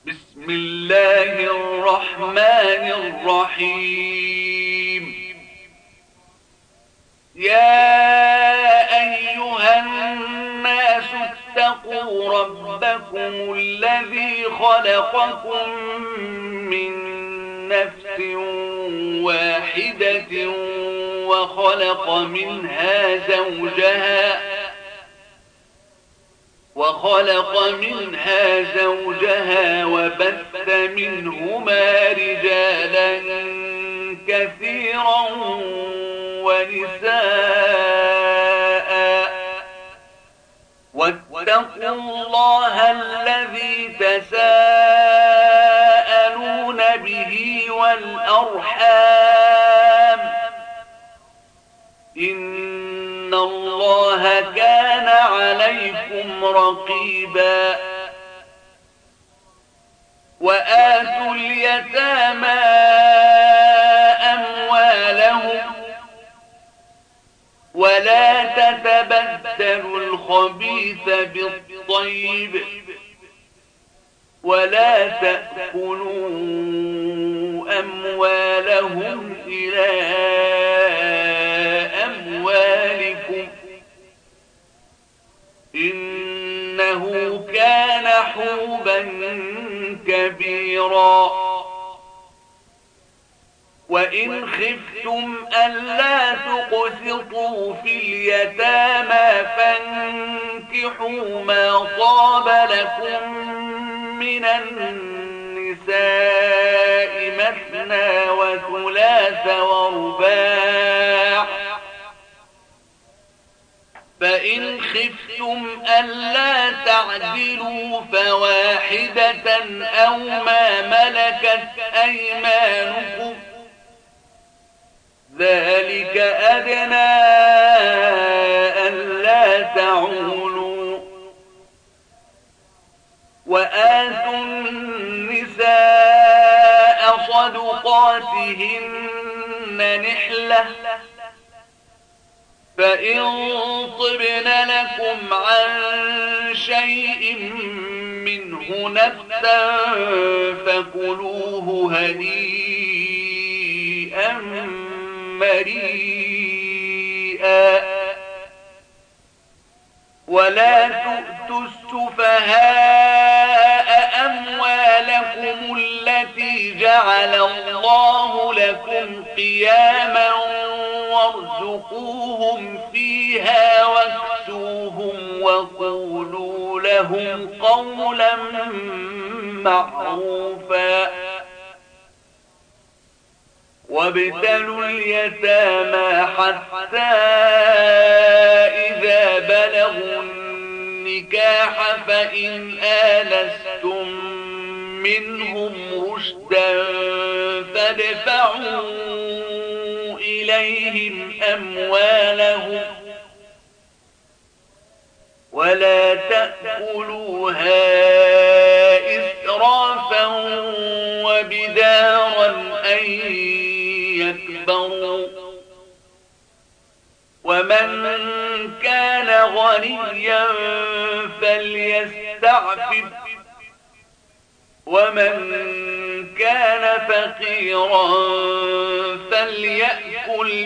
بسم الله الرحمن الرحيم. يا أيها الناس اتقوا ربكم الذي خلقكم من نفس واحدة وخلق منها زوجها وبث منهما رجالا كثيرا ونساء. واتقوا الله الذي تساءلون به والأرحام إن الله كان عليكم رقيبا. وآتوا اليتامى أموالهم ولا تتبدلوا الخبيث بالطيب ولا تأكلوا أموالهم إلى أموالكم إنه كان حوبا كبيرا. وإن خفتم ألا تقسطوا في اليتامى فانكحوا ما طاب لكم من النساء مثنى وثلاث ورباع. فإن خفتم ألا تعدلوا فواحدة أو ما ملكت أيمانكم ذلك أدنى ألا تعولوا. وآتوا النساء صدقاتهن نحلة فإن طبن لكم عن شيء منه نفسا فكلوه هنيئا مريئا. ولا تؤتوا السفهاء أموالكم التي جعل الله لكم قياما وارزقوهم فيها واكسوهم وقولوا لهم قولا معروفا. وابتلوا اليتامى حتى إذا بلغوا النكاح فإن آنستم منهم رشدا فادفعوا إليهم أموالهم ولا تأكلوها إسرافا وبدارا أن يكبروا. ومن كان غنيا فليستعفف ومن كان فقيرا فليأكل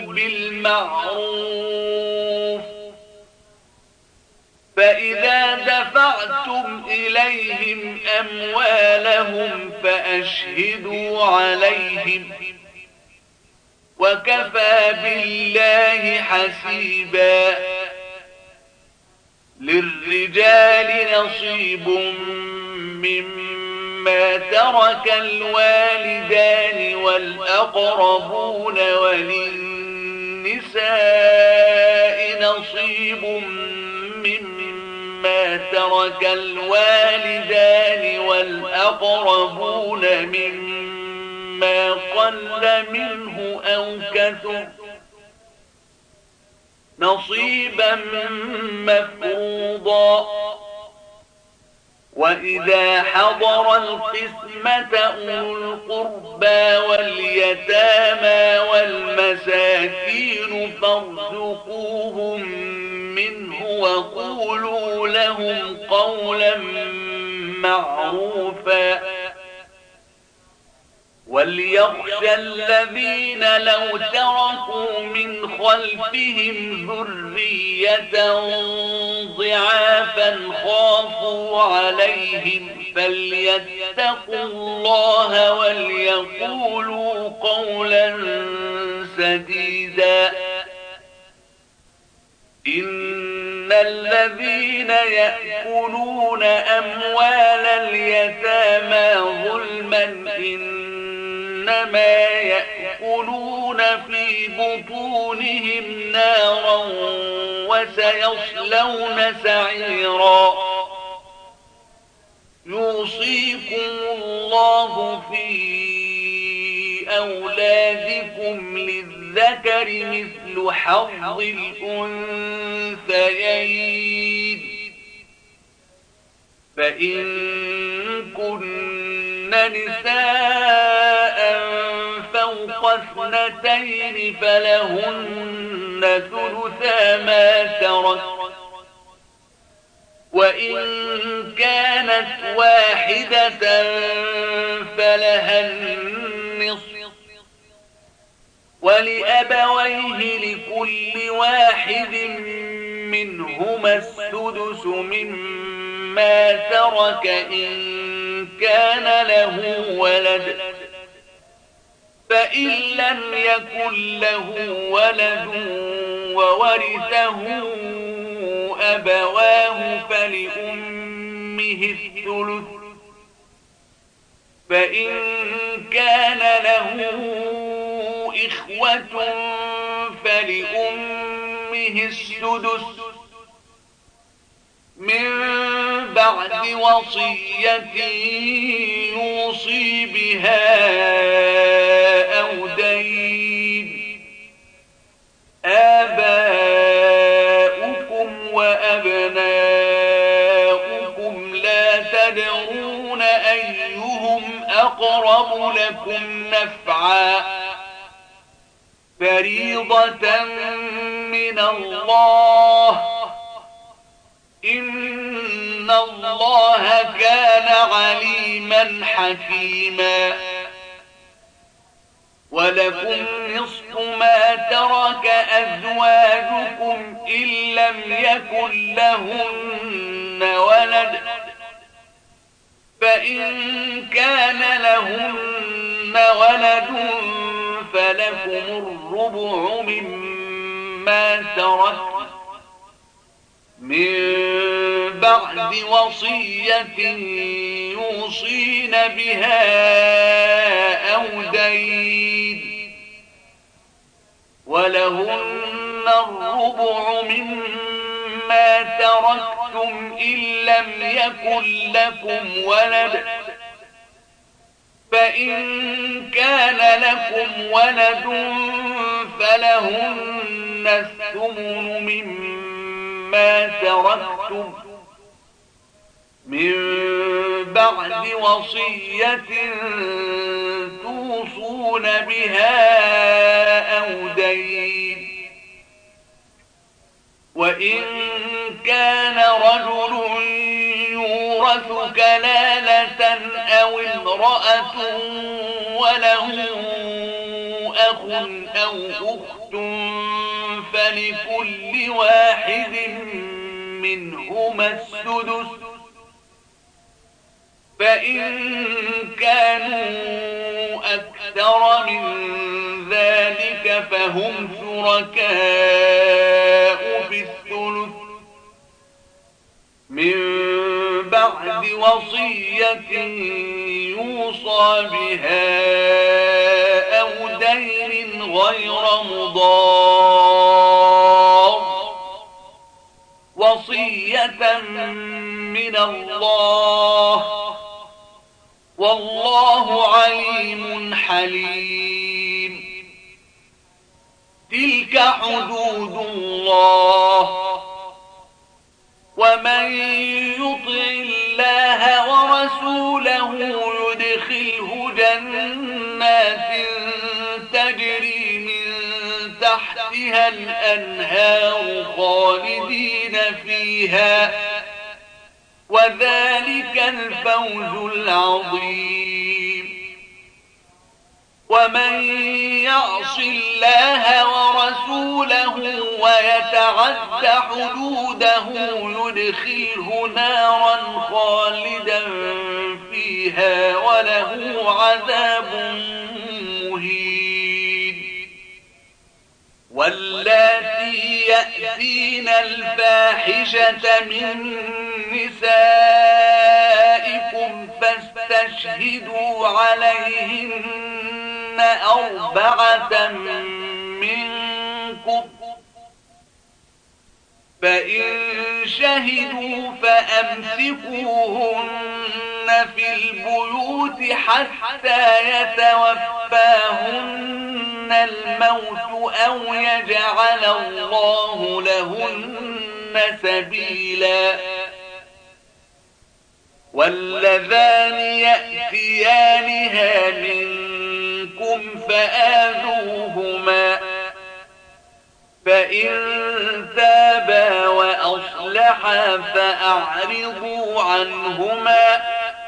بالمعروف. فإذا دفعتم إليهم أموالهم فأشهدوا عليهم وكفى بالله حسيبا. للرجال نصيب مما ترك الوالدان والأقربون وللنساء نصيب مما ترك الوالدان والأقربون مما قل منه أو كثر نصيبا مفروضا. وإذا حضر القسمة أولو القربى واليتامى والمساكين فارزقوهم منه وقولوا لهم قولا معروفا. وليخشى الذين لو تركوا من خلفهم ذرية ضعافا خافوا عليهم فليتقوا الله وليقولوا قولا سديدا. إن الذين يأكلون أموال اليتامى ظلما إنما يأكلون في بطونهم نارا وسيصلون سعيرا. يوصيكم الله في أولادكم للذكر مثل حظ الأنثيين. فإن كن نساء فوق اثنتين فلهن ثلثا ما ترك، وإن كانت واحدة فلها النصف، ولأبويه لكل واحد منهما السدس مما ترك إن كان له ولد، فإن لم يكن له ولد وورثه أبواه فلأمه الثلث، فإن كان له إخوة فلأمه السدس من بعد وصية يوصي بها أو دين. آباؤكم وأبناؤكم لا تدرون أيهم أقرب لكم نفعا، فريضة من الله، إن الله كان عليما حكيما. ولكم نصف ما ترك أزواجكم إن لم يكن لهن ولد، فإن كان لهن ولد فلكم الربع مما ترك من بعد وصية يوصين بها أو دين، ولهن الربع مما تركتم إن لم يكن لكم ولد، فإن كان لكم ولد فلهن الثمن مما تركتم من بعد وصية توصون بها أو دين. وإن كان رجل يورث كلالة أو امرأة وله أخ أو أخت فلكل واحد منهما السدس، فإن كانوا أكثر من ذلك فهم شركاء في الثلث من بعد وصية يوصى بها أو دين غير مضار، وصية من الله، والله عليم حليم. تلك حدود الله، ومن يطع الله ورسوله يدخله جنات تجري من تحتها الأنهار خالدين فيها، وذلك الفوز العظيم. ومن يعص الله ورسوله ويتعد حدوده يدخله نارا خالدا فيها وله عذاب مهين. واللاتي يأتين الفاحشة من نسائكم فاستشهدوا عليهن 4 منكم، فإن شهدوا فأمسكوهن في البيوت حتى يتوفاهن الموت أو يجعل الله لهن سبيلا. واللذان يأتيانها منكم فآذوهما، فإن تابا وأصلحا فأعرضوا عنهما،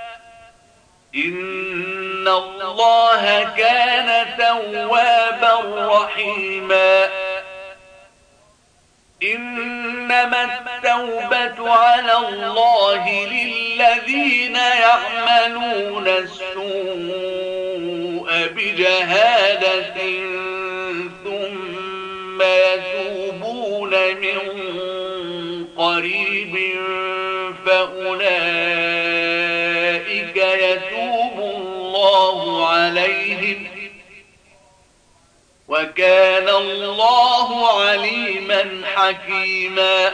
إن الله كان توابا رحيما. إنما التوبة على الله للذين يعملون السوء بجهالة ثم يتوبون من قريب فأولئك يتوب الله عليهم، وكان الله عليما حكيما.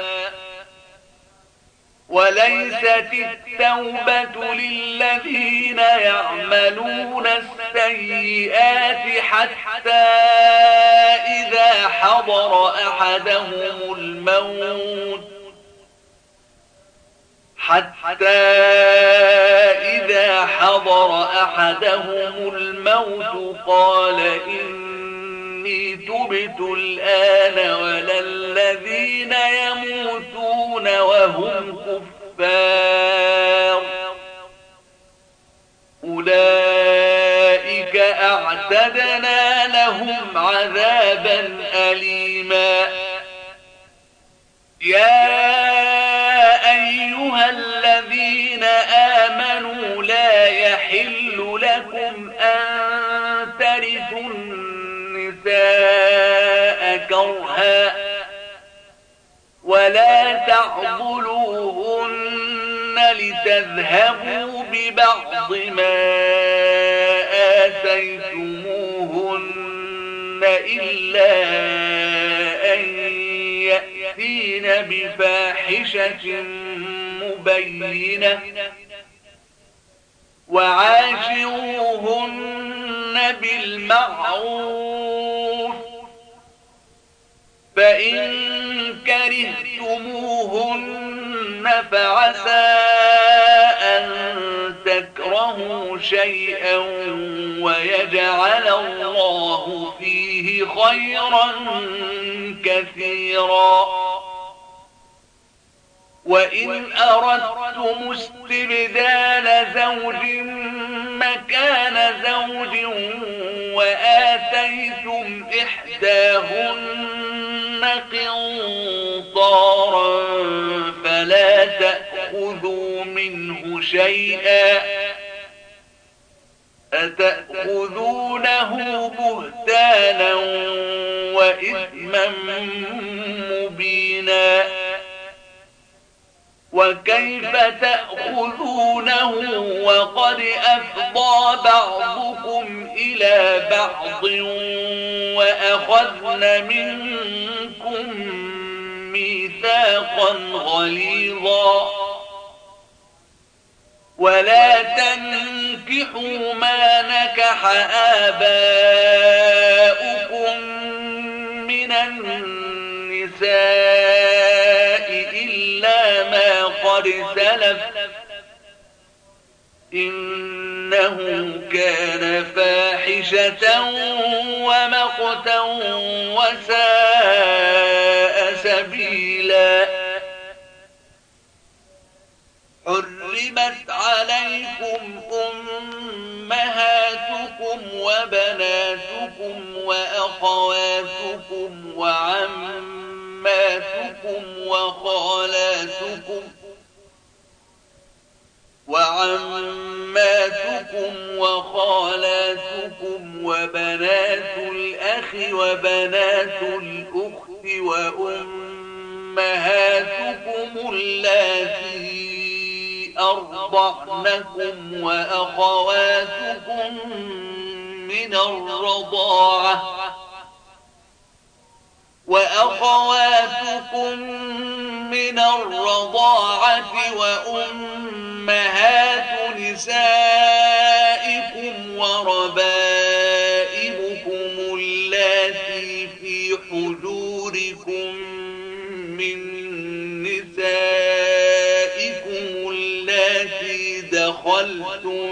وليست التوبة للذين يعملون السيئات حتى إذا حضر أحدهم الموت قال إني تبت الآن ولا الذين يموتون وهم كفار، أولئك أعتدنا لهم عذابا أليما. يا أيها الذين آمنوا لا يحل لكم أن ترثوا النساء كرها ولا تعضلوهن لتذهبوا ببعض ما آتيتموهن إلا أن يأتين بفاحشة مبينة، وعاشروهن بالمعروف، فإن كرهتموهن فعسى أن تكرهوا شيئا ويجعل الله فيه خيرا كثيرا. وإن أردتم استبدال زوج مكان زوج وآتيتم إحداهن قنطارا فلا تأخذوا منه شيئا، أتأخذونه بهتانا وإثما مبينا. وكيف تأخذونه وقد أفضى بعضكم إلى بعض وأخذن منكم ميثاقا غليظا. ولا تنكحوا ما نكح آباؤكم من النساء إلا ما قد سلف، إنه كان فاحشة ومقتا وساء سبيلا. حرمت عليكم أمهاتكم وبناتكم وبناتكم وأخواتكم وعماتكم وخالاتكم وبنات الأخ وبنات الأخت وأمهاتكم اللاتي أرضعنكم وأخواتكم من الرضاعة وأمهات نسائكم وربائبكم اللاتي في حجوركم من نسائكم اللاتي دخلتم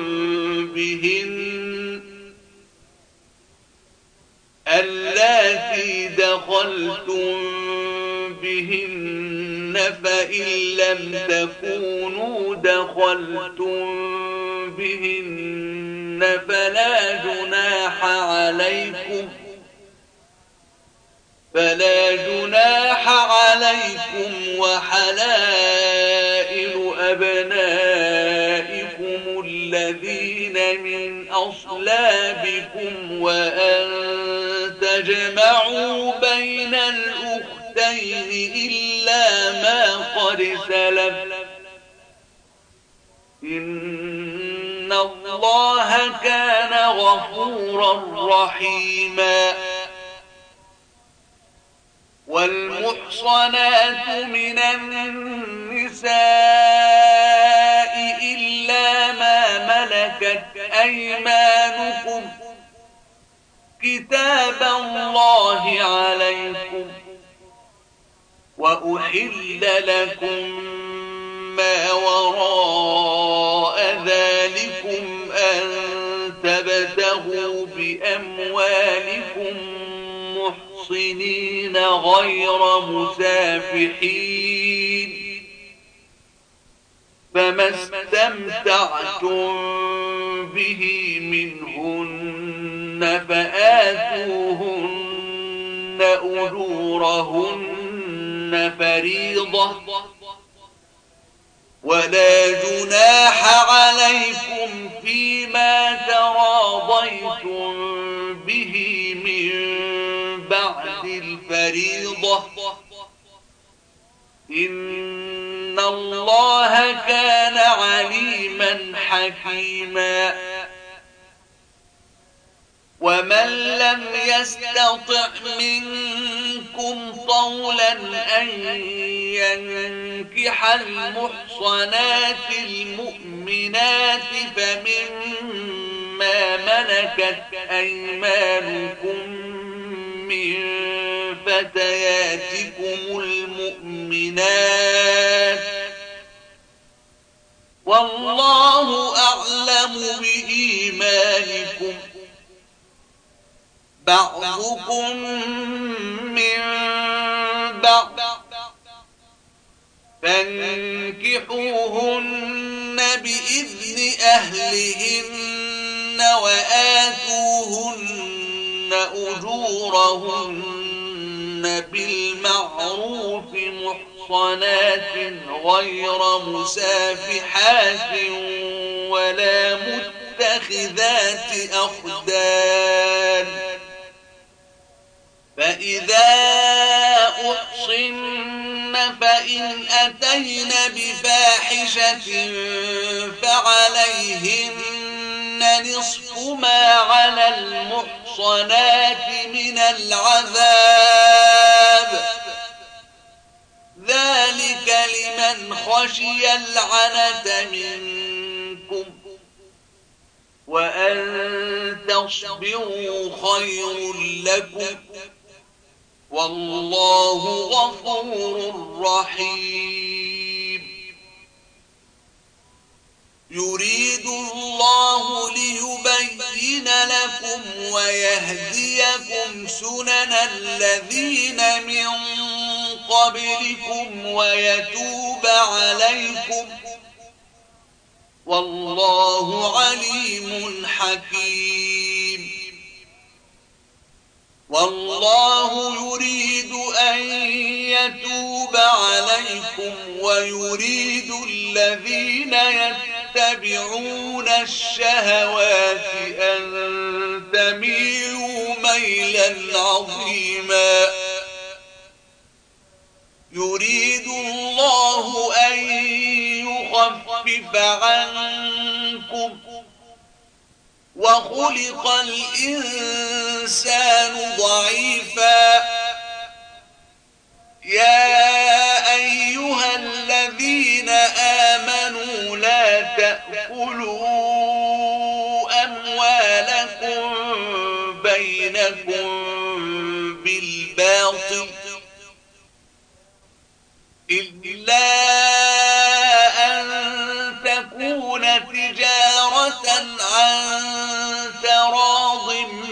بهن فإن لم تكونوا دخلتم بهن فلا جناح عليكم وحلائل أبنائكم الذين من أصلابكم وأن تجمعوا بين الأختين إلا ما قد سلف إن الله كان غفورا رحيما. والمحصنات من النساء إلا ما ملكت أيمانكم كتاب الله عليكم وأحل لكم ما وراء ذلكم أن تبتغوا بأموالكم محصنين غير مسافحين فما استمتعتم به منهن فآتوهن أجورهن فريضة ولا جناح عليكم فيما تراضيتم به من بعد الفريضة إن الله كان عليما حكيما. ومن لم يستطع منكم طولا أن ينكح المحصنات المؤمنات فمما ملكت أيمانكم من فتياتكم المؤمنات والله أعلم بإيمانكم بعضكم من بعض فانكحوهن بإذن أهلهن وآتوهن أجورهن بالمعروف محصنات غير مسافحات ولا متخذات أخدان فإذا أحصن فإن أتين بفاحشة فعليهن نصف ما على المحصنات من العذاب ذلك لمن خشي العنة منكم وأن تصبروا خير لكم والله غفور رحيم. يريد الله ليبين لكم ويهديكم سنن الذين من قبلكم ويتوب عليكم والله عليم حكيم. والله يريد أن يتوب عليكم ويريد الذين يتبعون الشهوات أن تميلوا ميلا عظيما يريد الله أن يخفف عنكم وخلق الإنسان ضعيفا يا أيها الذين آمنوا لا تأكلوا أموالكم بينكم بالباطل إلا أن تكون تجارة عن تراض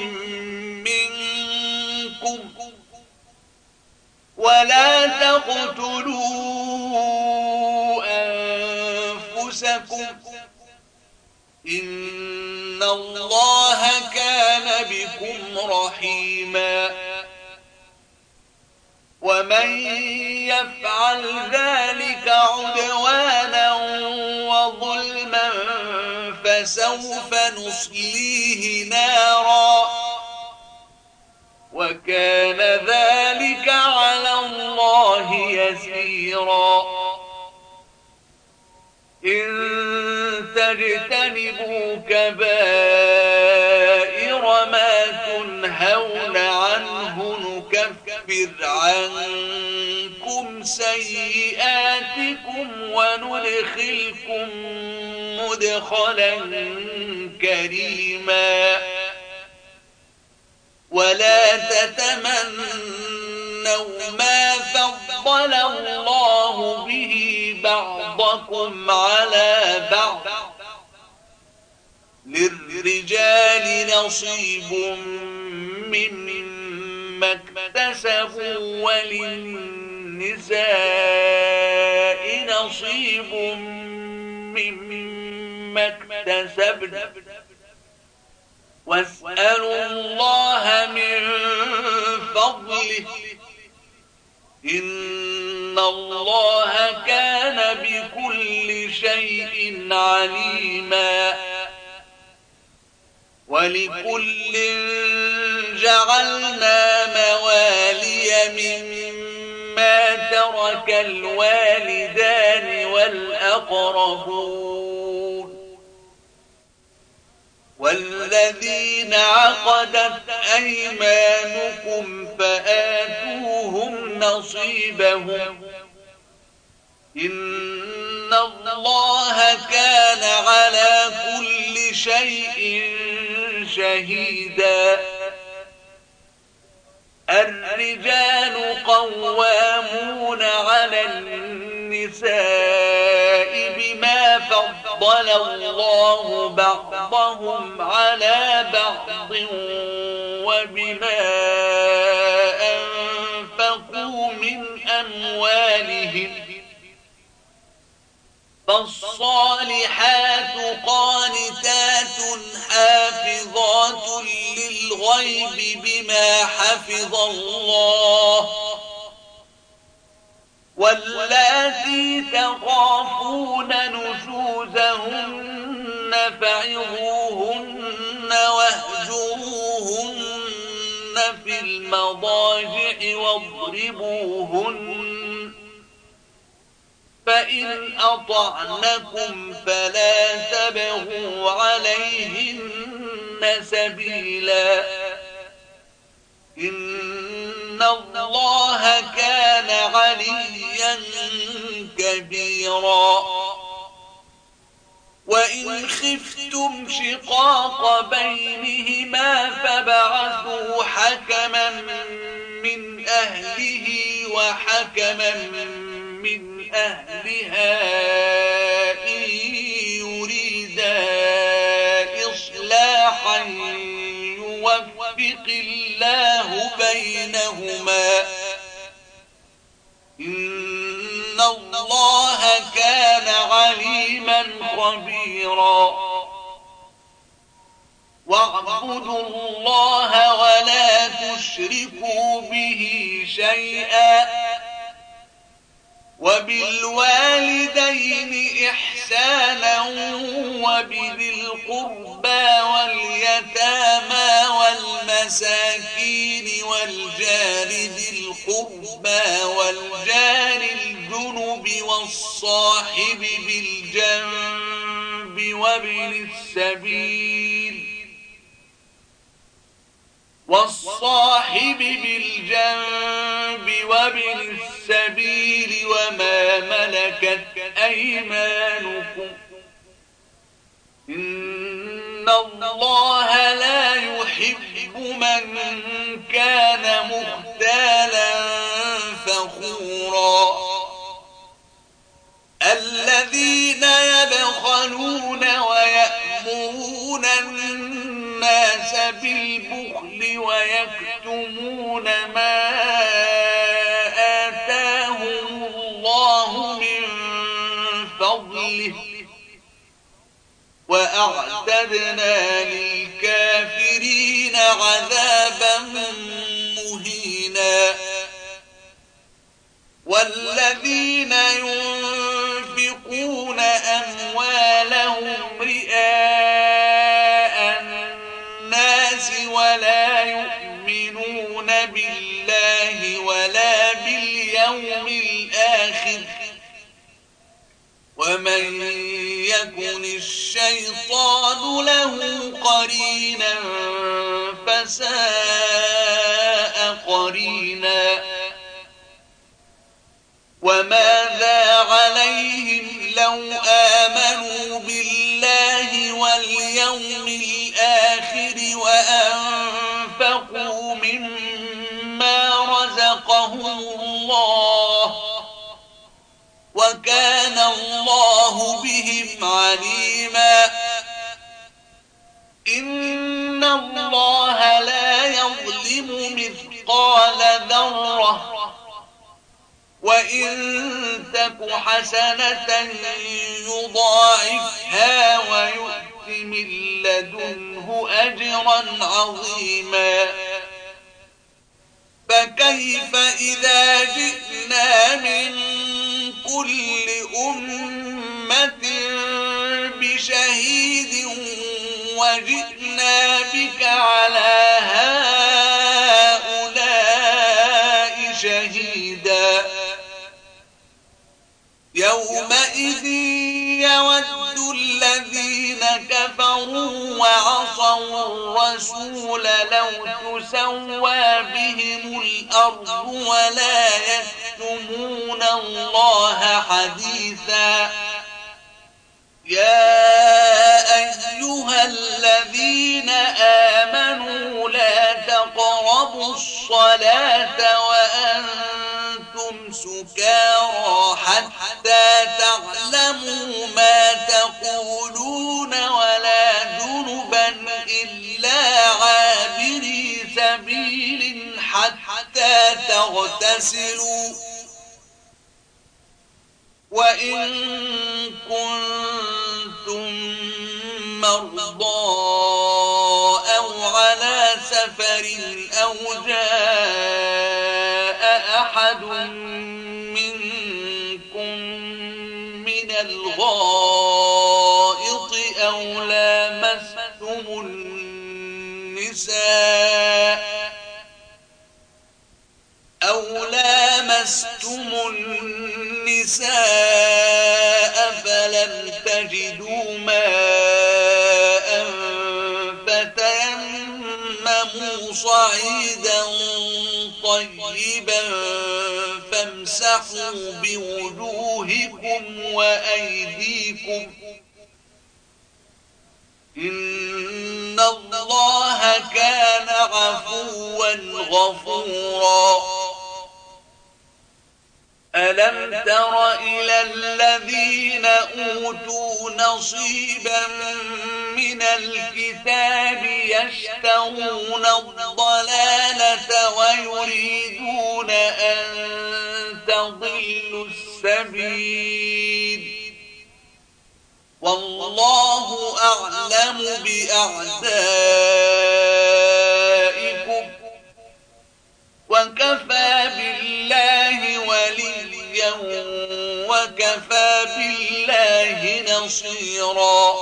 منكم ولا تقتلوا أنفسكم إن الله كان بكم رحيما ومن يفعل ذلك عدوانا وظلما فسوف نصليه نارا وكان ذلك على الله يسيرا إن تجتنبوا كبائر ما تنهون عنه نكفر عنكم سيئاتكم وندخلكم مدخلا كريما ولا تتمنوا ما فضل الله به بعضكم على بعض للرجال نصيب مما اكتسبوا وللنساء نصيب مما اكتسبن واسألوا الله من فضله إن الله كان بكل شيء عليما ولكل جعلنا موالي مما ترك الوالدان والأقربون والذين عقدت أيمانكم فآتوهم نصيبهم إن الله كان على كل شيء شهيدا الرجال قوامون على النساء بما فضل الله بعضهم على بعض وبما أنفقوا من أموالهم فالصالحات قانتات حافظات للغيب بما حفظ الله واللاتي تخافون نشوزهن فعظوهن واهجروهن في المضاجع واضربوهن فإن أطعنكم فلا تبغوا عليهن سبيلا إن الله كان عليا كبيرا وإن خفتم شقاق بينهما فبعثوا حكما من أهله وحكما من أهلها إن يريدا إصلاحا يوفق الله بينهما إن الله كان عليما خبيرا واعبدوا الله ولا تشركوا به شيئا وبالوالدين إحسانا وبذي القربى واليتامى والمساكين والجار ذي القربى والجار الجنب والصاحب بالجنب وابن السبيل وما ملكت أيمانكم إن الله لا يحب من كان مختالا فخورا الذين يبخلون ويأمرون الناس بالبخل ويكتمون ما آتاهم الله من فضله وأعتدنا للكافرين عذابا مهينا والذين ينفقون أموالهم رئاء الناس ولا يؤمنون بالله ولا باليوم الآخر ومن يكن الشيطان له قرينا فساء قرينا وماذا عليهم لو آمنوا بالله واليوم الآخر وأنفقوا مما رزقهم الله وكان الله بهم عليما إن الله لا يظلم مثقال ذرة وإن تك حسنة يضاعفها ويؤت من لدنه أجرا عظيما فكيف إذا جئنا من كل أمة بشهيد وجئنا بك على هؤلاء شهيدا يومئذ يود الذين كفروا وعصوا الرسول لو تسوى بهم الأرض ولا يكتمون الله حديثا يا أيها الذين آمنوا لا تقربوا الصلاة وأنتم سكارى حتى تعلموا ما تقولون ولا جنبا إلا عابري سبيل حتى تغتسلوا وإن كنتم مرضى أو على سفر أو جاء أحد منكم من الغائط أو لامستم النساء فلم تجدوا ماء فتيمموا صعيدا طيبا فامسحوا بوجوهكم وأيديكم إن الله كان عفوا غفورا ألم تر إلى الذين أوتوا نصيبا من الكتاب يشترون الضلالة ويريدون أن تضلوا السبيل والله أعلم بأعدائكم وكفى بالله نصيرا.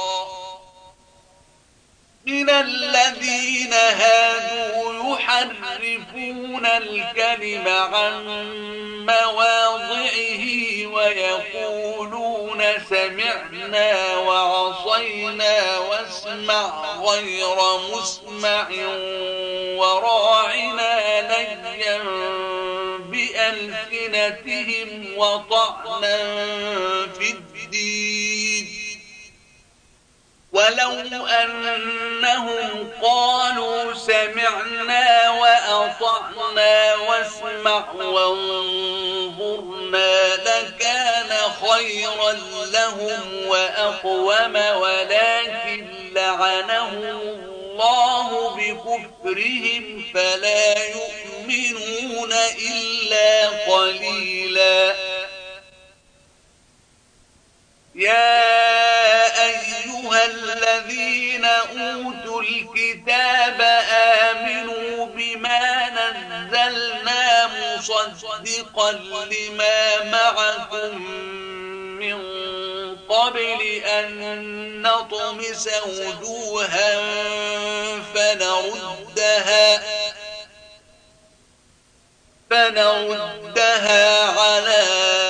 من الذين هادوا يحرفون الكلم عن مواضعه ويقولون سمعنا وعصينا واسمع غير مسمع وراعنا ليا بألسنتهم وطعنا في الدين ولو أنهم قالوا سمعنا وأطعنا واسمع وانظرنا لكان خيرا لهم وأقوم ولكن لعنهم الله بكفرهم فلا يؤمنون إلا قليلا. يا أيها الذين أوتوا الكتاب آمنوا بما نزلنا مصدقا لما معكم من قبل أن نطمس وجوها فنردها على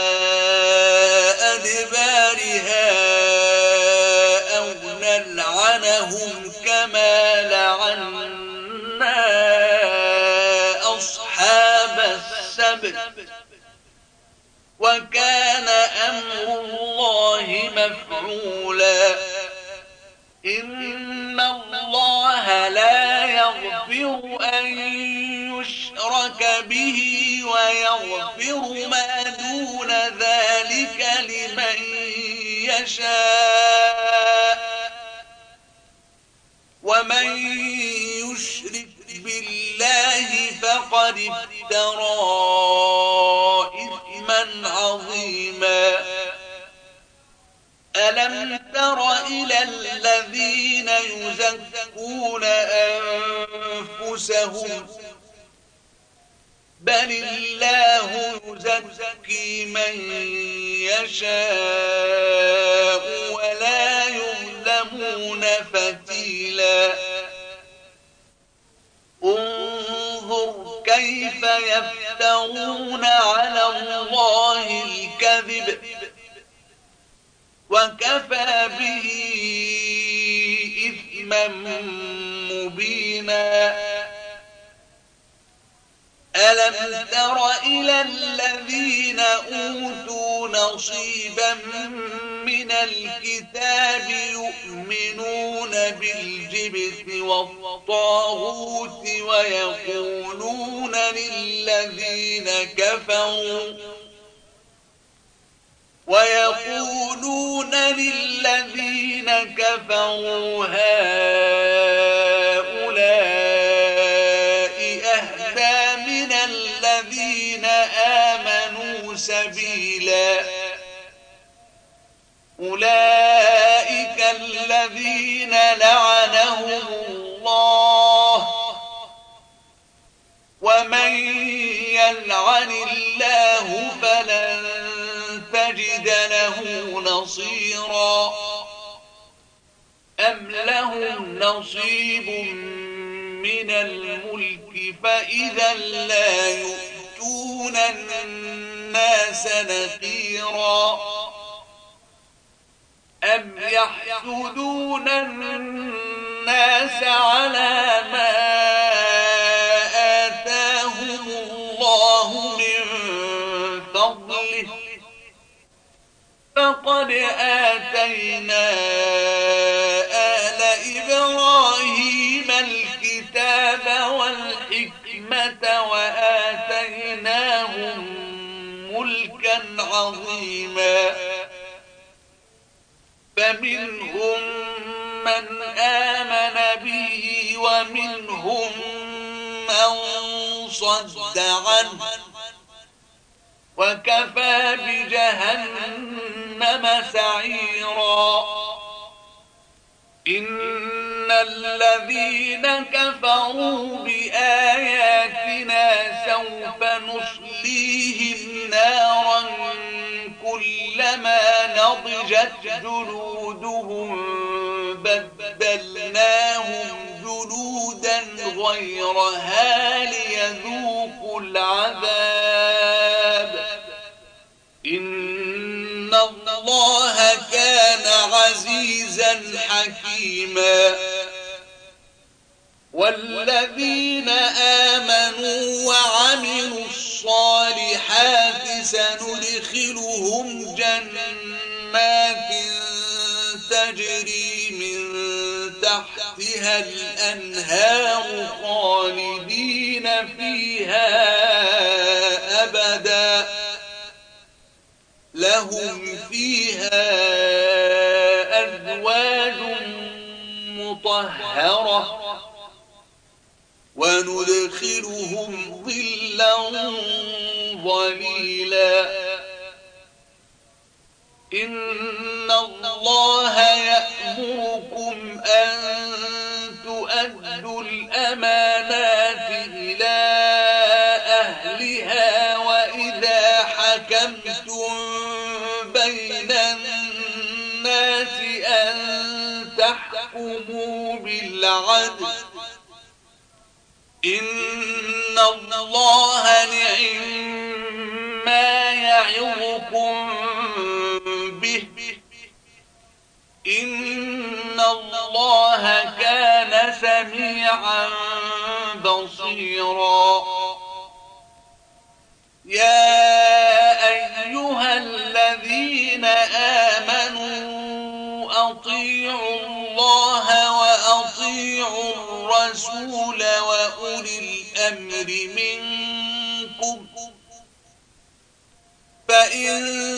أدبارها أو نلعنهم كما لعنا أصحاب السبت وكان أمر الله مفعولا. إن الله لا يغفر أن يشرك به ويغفر ما دون ذلك لمن يشاء ومن يشرك بالله فقد افترى إثما عظيما. ألم تر إلى الذين يزكون أنفسهم بل الله يزكي من يشاء ولا يظلمون فتيلا. انظر كيف يفترون على الله الكذب وكفى به إثما مبينا. ألم تر إلى الذين أوتوا نصيبا من الكتاب يؤمنون بالجبت والطاغوت ويقولون للذين كفروا هؤلاء أهدى من الذين آمنوا سبيلا. أولئك الذين لعنهم الله ومن يلعن الله فلن تجد له نصيرا. أم لهم نصيب من الملك فإذا لا يؤتون الناس نقيرا. أم يحسدون الناس على ما آتاهم الله من فضله فقد آتينا آل إبراهيم الكتاب والحكمة وآتيناهم ملكا عظيما. فمنهم من آمن به ومنهم من صد عنه وكفى بجهنم سعيرا. إن الذين كفروا بآياتنا سوف نصليهم نارا كلما نضجت جلودهم بدلناهم جلودا غيرها ليذوقوا العذاب إن الله كان عزيزا حكيما والذين آمنوا وعملوا الصالحات سندخلهم جنات تجري من تحتها الأنهار خالدين فيها أبدا لهم فيها أزواج مطهرة وندخلهم ظلا ظليلا إن الله يأمركم أن تؤدوا الأمانات إلى أهلها وإذا حكمتم بين الناس أن تحكموا بالعدل إن الله نعما يعظكم به إن الله كان سميعا بصيرا يا أيها الذين آمنوا أطيعوا الله وأطيعوا الرسول وأولي الأمر منكم فإن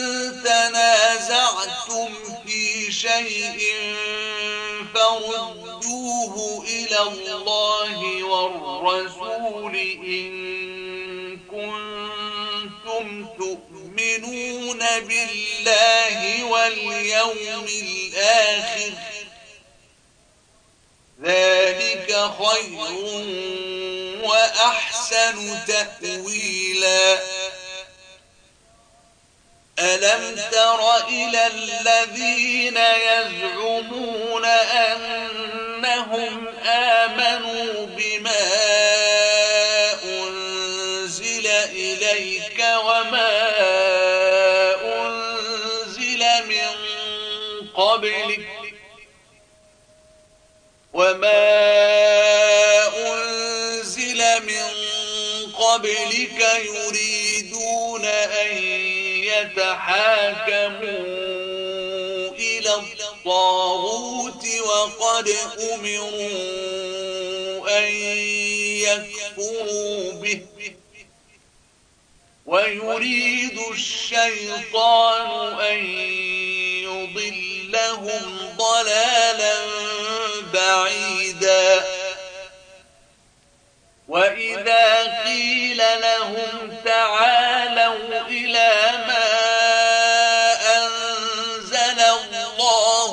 تنازعتم في شيء فردوه إلى الله والرسول إن كنتم تؤمنون بالله واليوم الآخر ذلك خير وأحسن تأويلا ألم تر إلى الذين يزعمون أنهم آمنوا بما أنزل إليك وما أنزل من قبلك يريدون أن يتحاكموا إلى الطاغوت وقد أمروا أن يكفروا به ويريد الشيطان أن يضلهم ضلالا بعيدا وإذا قيل لهم تعالوا إلى ما أنزل الله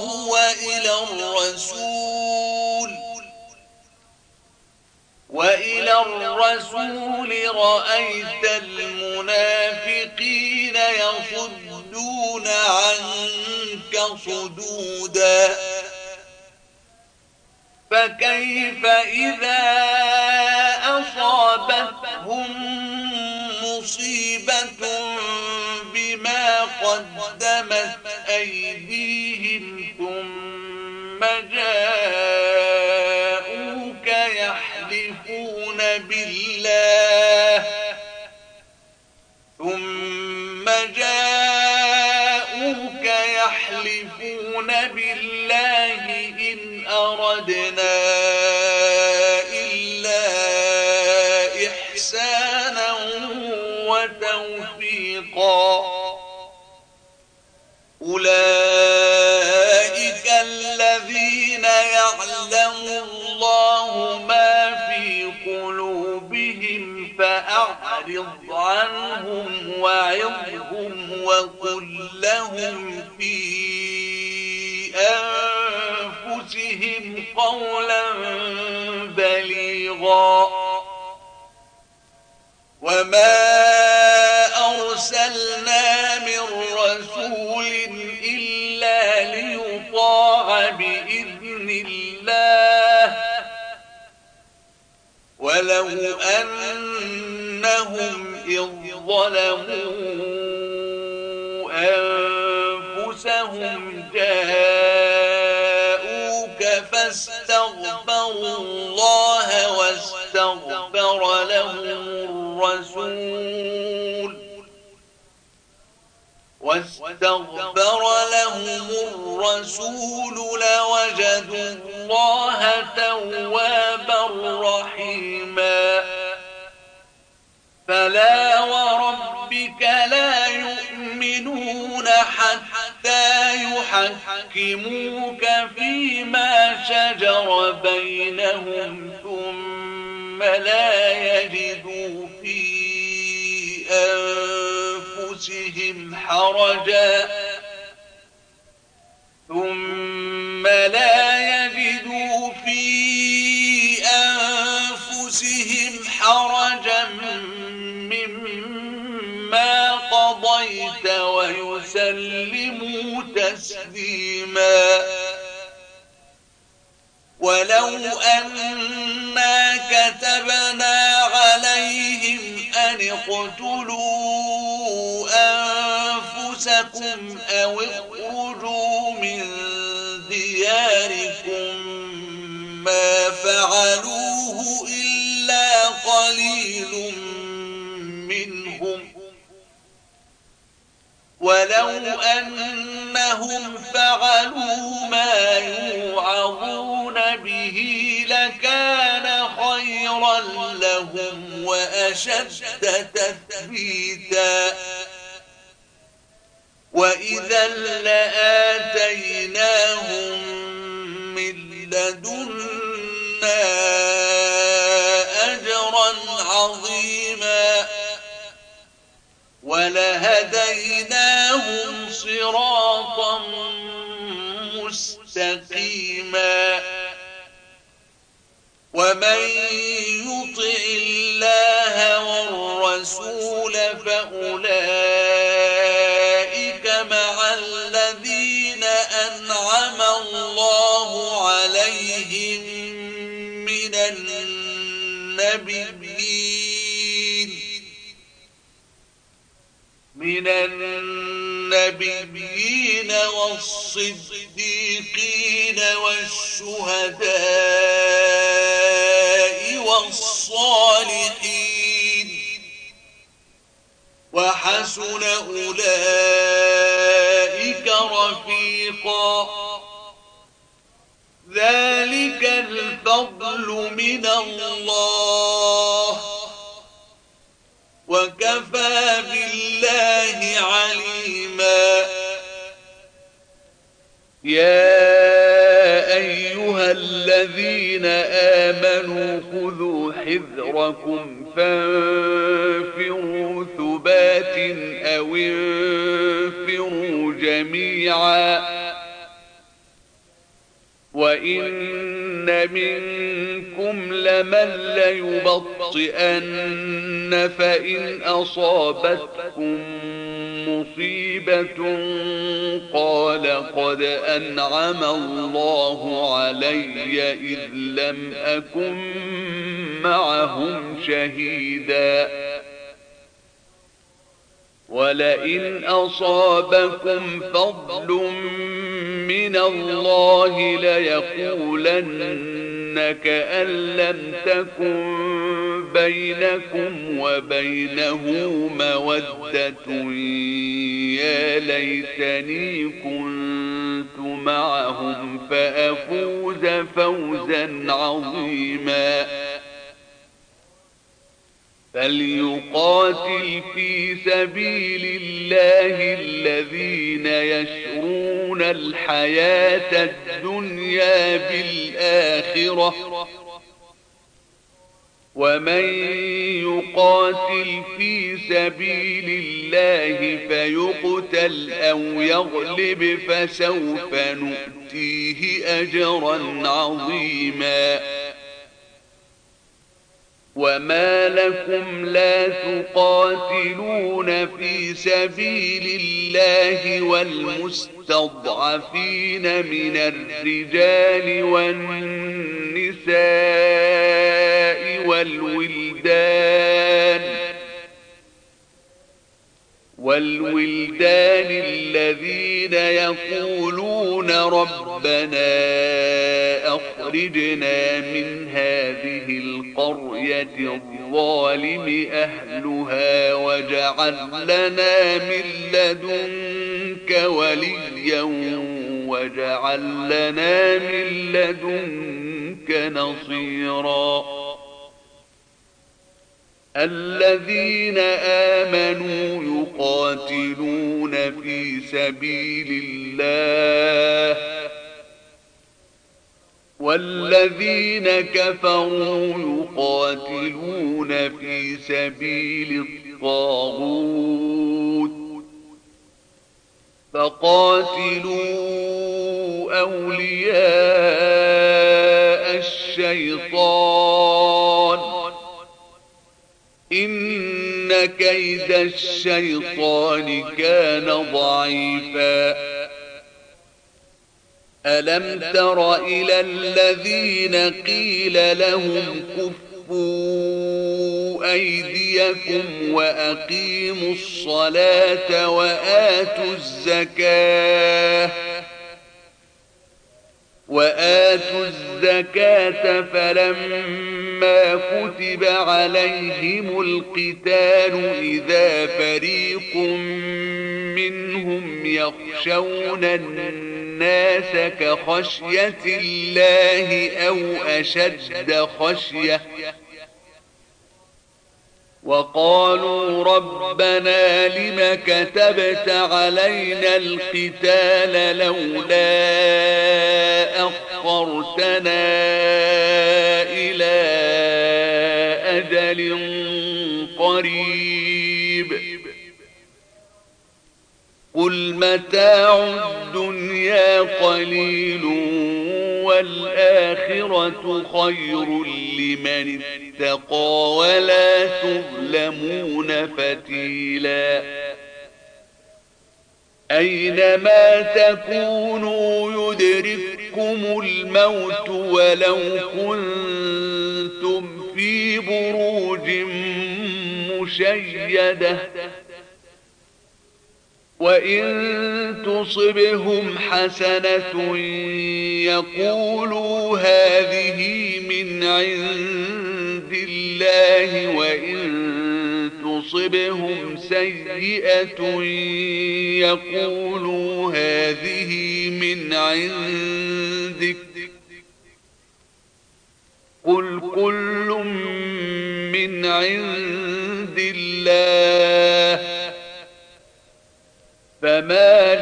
وإلى الرسول رأيت المنافقين يصدون عنك صدودا فكيف إذا أصابتهم مصيبة بما قدمت أيديهم ثم جاءوك يحلفون بالله إن أردنا إلا إحسانا وتوفيقا أولئك الذين يعلم الله ما في قلوبهم فأعرض عنهم وعظهم وقل لهم في أنفسهم قولا بليغا وما أرسلنا من رسول ولو أنهم إذ ظلموا أنفسهم جاءوك فاستغفروا الله واستغفر لهم الرسول لوجدوا الله توابا رحيما فلا وربك لا يؤمنون حتى يحكموك فيما شجر بينهم ثم لا يجدوا في أنفسهم حرجا مما قضيت ويسلموا تسليما ولو أنا كتبنا عليهم أن اقتلوا أنفسكم أو اخرجوا من دياركم ما فعلوه إلا قليل منهم ولو أنهم فعلوا ما يوعظون به لكان خيرا لهم وأشد تثبيتا وإذا لآتيناهم من لدنا أجرا عظيما ولهديناهم صراطا مستقيما ومن يطع الله والرسول فأولئك مع الذين أنعم الله عليهم من النبيين والصديقين والشهداء والصالحين وحسن أولئك رفيقا ذلك الفضل من الله وكفى بالله عليما يا أيها الذين آمنوا خذوا حذركم فانفروا ثبات أو انفروا جميعا وإن منكم لمن ليبطئن فإن أصابتكم مصيبة قال قد أنعم الله علي إذ لم أكن معهم شهيدا ولئن أصابكم فضل من الله ليقولن كأن لم تكن بينكم وبينه مودة يا ليتني كنت معهم فأفوز فوزا عظيما فليقاتل في سبيل الله الذين يشرون الحياة الدنيا بالآخرة ومن يقاتل في سبيل الله فيقتل أو يغلب فسوف نؤتيه أجرا عظيما وما لكم لا تقاتلون في سبيل الله والمستضعفين من الرجال والنساء والولدان الذين يقولون ربنا أخرجنا من هذه القرية الظالم أهلها واجعل لنا من لدنك وليا واجعل لنا من لدنك نصيرا. الذين آمنوا يقاتلون في سبيل الله والذين كفروا يقاتلون في سبيل الطاغوت فقاتلوا أولياء الشيطان إن كيد الشيطان كان ضعيفا. ألم تر إلى الذين قيل لهم كفوا أيديكم وأقيموا الصلاة وآتوا الزكاة فلما كتب عليهم القتال إذا فريق منهم يخشون الناس كخشية الله أو أشد خشية وقالوا ربنا لم كتبت علينا القتال لولا أخرتنا إلى أجل قريب قل متاع الدنيا قليل والآخرة خير لمن اتقى ولا تظلمون فتيلا. أينما تكونوا يدرككم الموت ولو كنتم في بروج مشيدة وإن تصبهم حسنة يقولوا هذه من عند الله وإن تصبهم سيئة يقولوا هذه من عندك قل كل من عند الله فما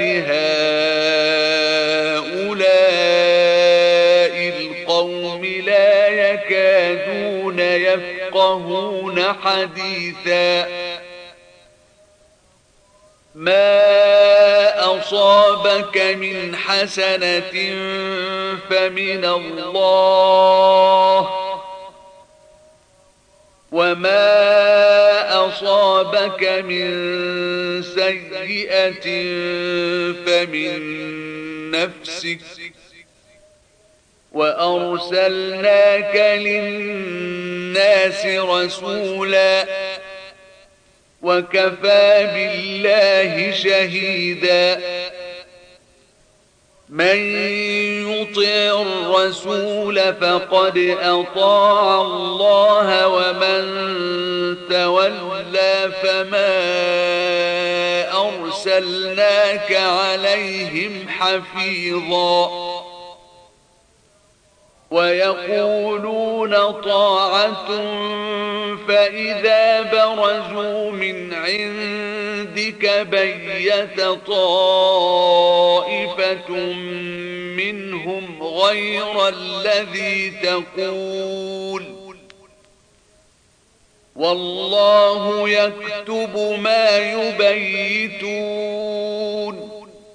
لهؤلاء القوم لا يكادون يفقهون حديثا. ما أصابك من حسنة فمن الله وما أصابك من سيئة فمن نفسك وأرسلناك للناس رسولا وكفى بالله شهيدا. من يطع الرسول فقد أطاع الله ومن تولى فما أرسلناك عليهم حفيظا. ويقولون طاعة فإذا برزوا من عندك بيت طائفة منهم غير الذي تقول والله يكتب ما يبيتون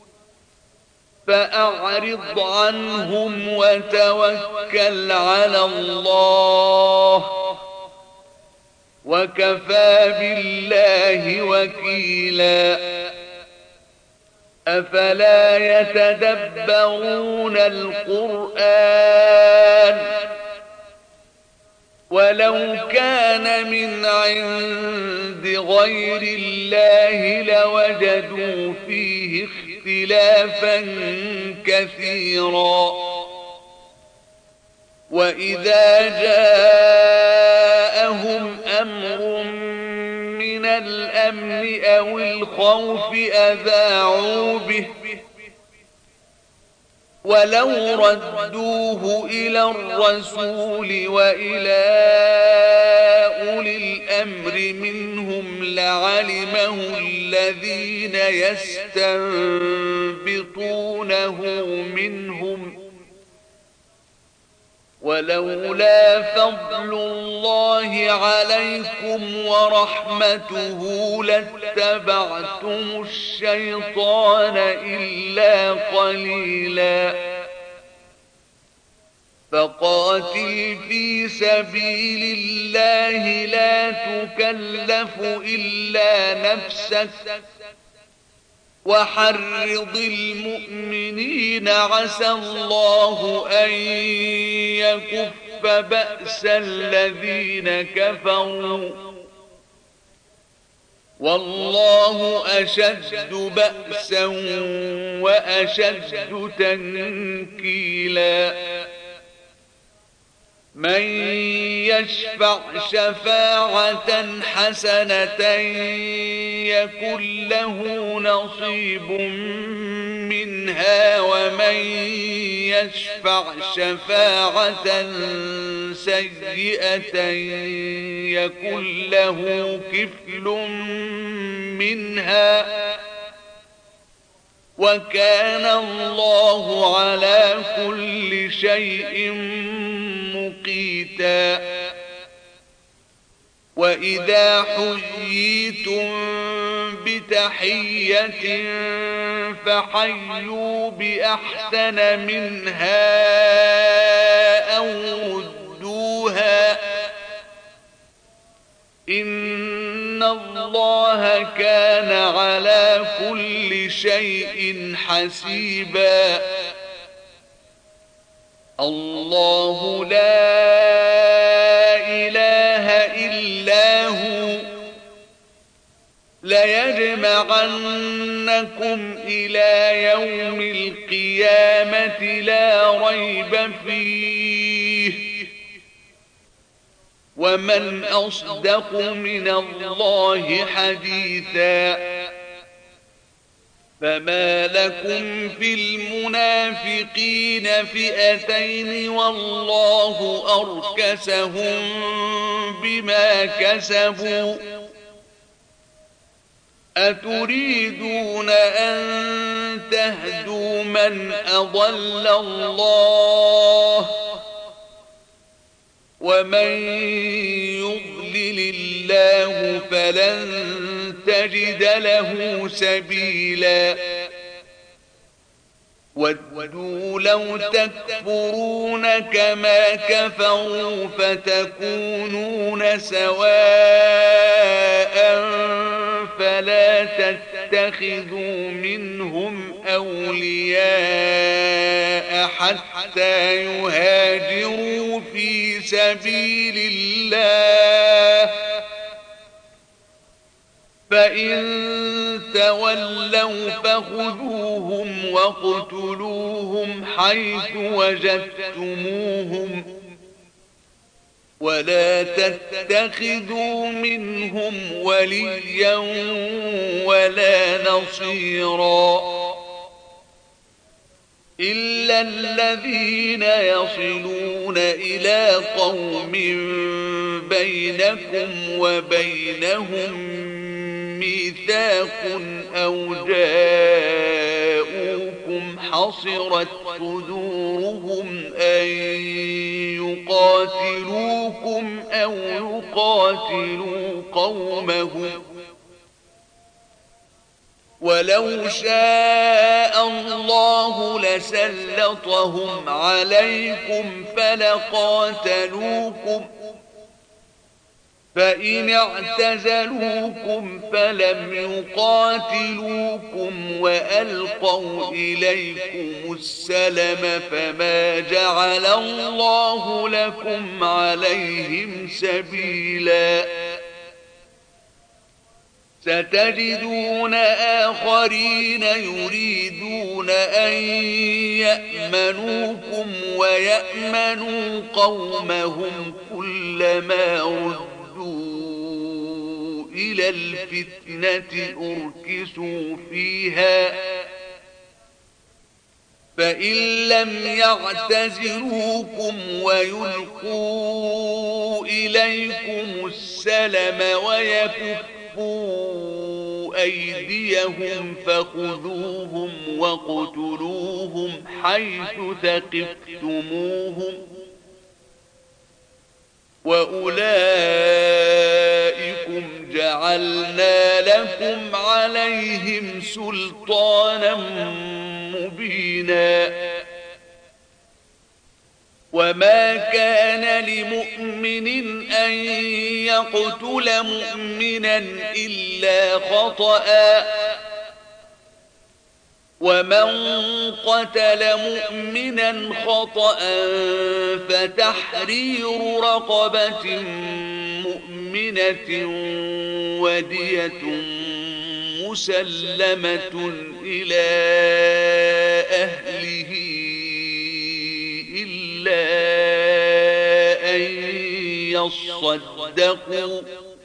فأعرض عنهم وتوكل على الله وكفى بالله وكيلا. أفلا يتدبرون القرآن ولو كان من عند غير الله لوجدوا فيه اختلافا كثيرا. وإذا جاءهم أمر من الأمن أو الخوف أذاعوا به ولو ردوه إلى الرسول وإلى أولي الأمر منهم لعلمه الذين يستنبطونه منهم ولولا فضل الله عليكم ورحمته لاتبعتم الشيطان إلا قليلا. فقاتل في سبيل الله لا تكلف إلا نفسك وحرض المؤمنين عسى الله أن يكف بأس الذين كفروا والله أشد بأسا وأشد تنكيلا. من يشفع شفاعة حسنة يكن له نصيب منها ومن يشفع شفاعة سيئة يكن له كفل منها وكان الله على كل شيء مقيتا. وإذا حييتم بتحية فحيوا بأحسن منها أو ردوها إن الله كان على كل شيء حسيبا. الله لا إله إلا هو ليجمعنكم إلى يوم القيامة لا ريب فيه ومن أصدق من الله حديثا. فما لكم في المنافقين فئتين والله أركسهم بما كسبوا أتريدون أن تهدوا من أضل الله ومن يضلل الله فلن تجد له سبيلا. ودوا لو تكفرون كما كفروا فتكونون سواء فلا تتخذوا منهم أولياء حتى يهاجروا في سبيل الله فإن تولوا فخذوهم واقتلوهم حيث وجدتموهم ولا تتخذوا منهم وليا ولا نصيرا إلا الذين يصلون إلى قوم بينكم وبينهم ميثاق أو جاءوكم حصرت صدورهم أن يقاتلوكم أو يقاتلوا قومهم ولو شاء الله لسلطهم عليكم فلقاتلوكم فإن اعتزلوكم فلم يقاتلوكم وألقوا إليكم السلم فما جعل الله لكم عليهم سبيلا ستجدون آخرين يريدون أن يأمنوكم ويأمنوا قومهم كلما ردوا إلى الفتنة أركسوا فيها فإن لم يعتزلوكم ويلقوا إليكم السلم ويكفوا أيديهم فخذوهم وقتلوهم حيث ثقفتموهم وأولئكم جعلنا لكم عليهم سلطانا مبينا وما كان لمؤمن أن يقتل مؤمنا إلا خطأ ومن قتل مؤمنا خطأ فتحرير رقبة مؤمنة ودية مسلمة إلى أهله إلا أن يصدقوا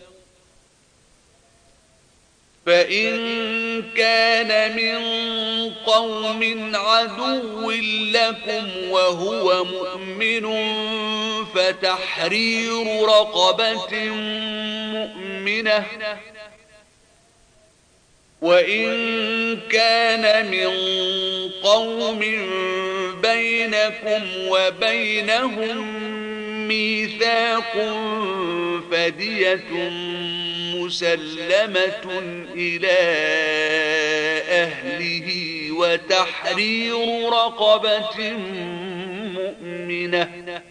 فإن كان من قوم عدو لكم وهو مؤمن فتحرير رقبة مؤمنة وإن كان من قوم بينكم وبينهم ميثاق فدية مسلمة إلى أهله وتحرير رقبة مؤمنة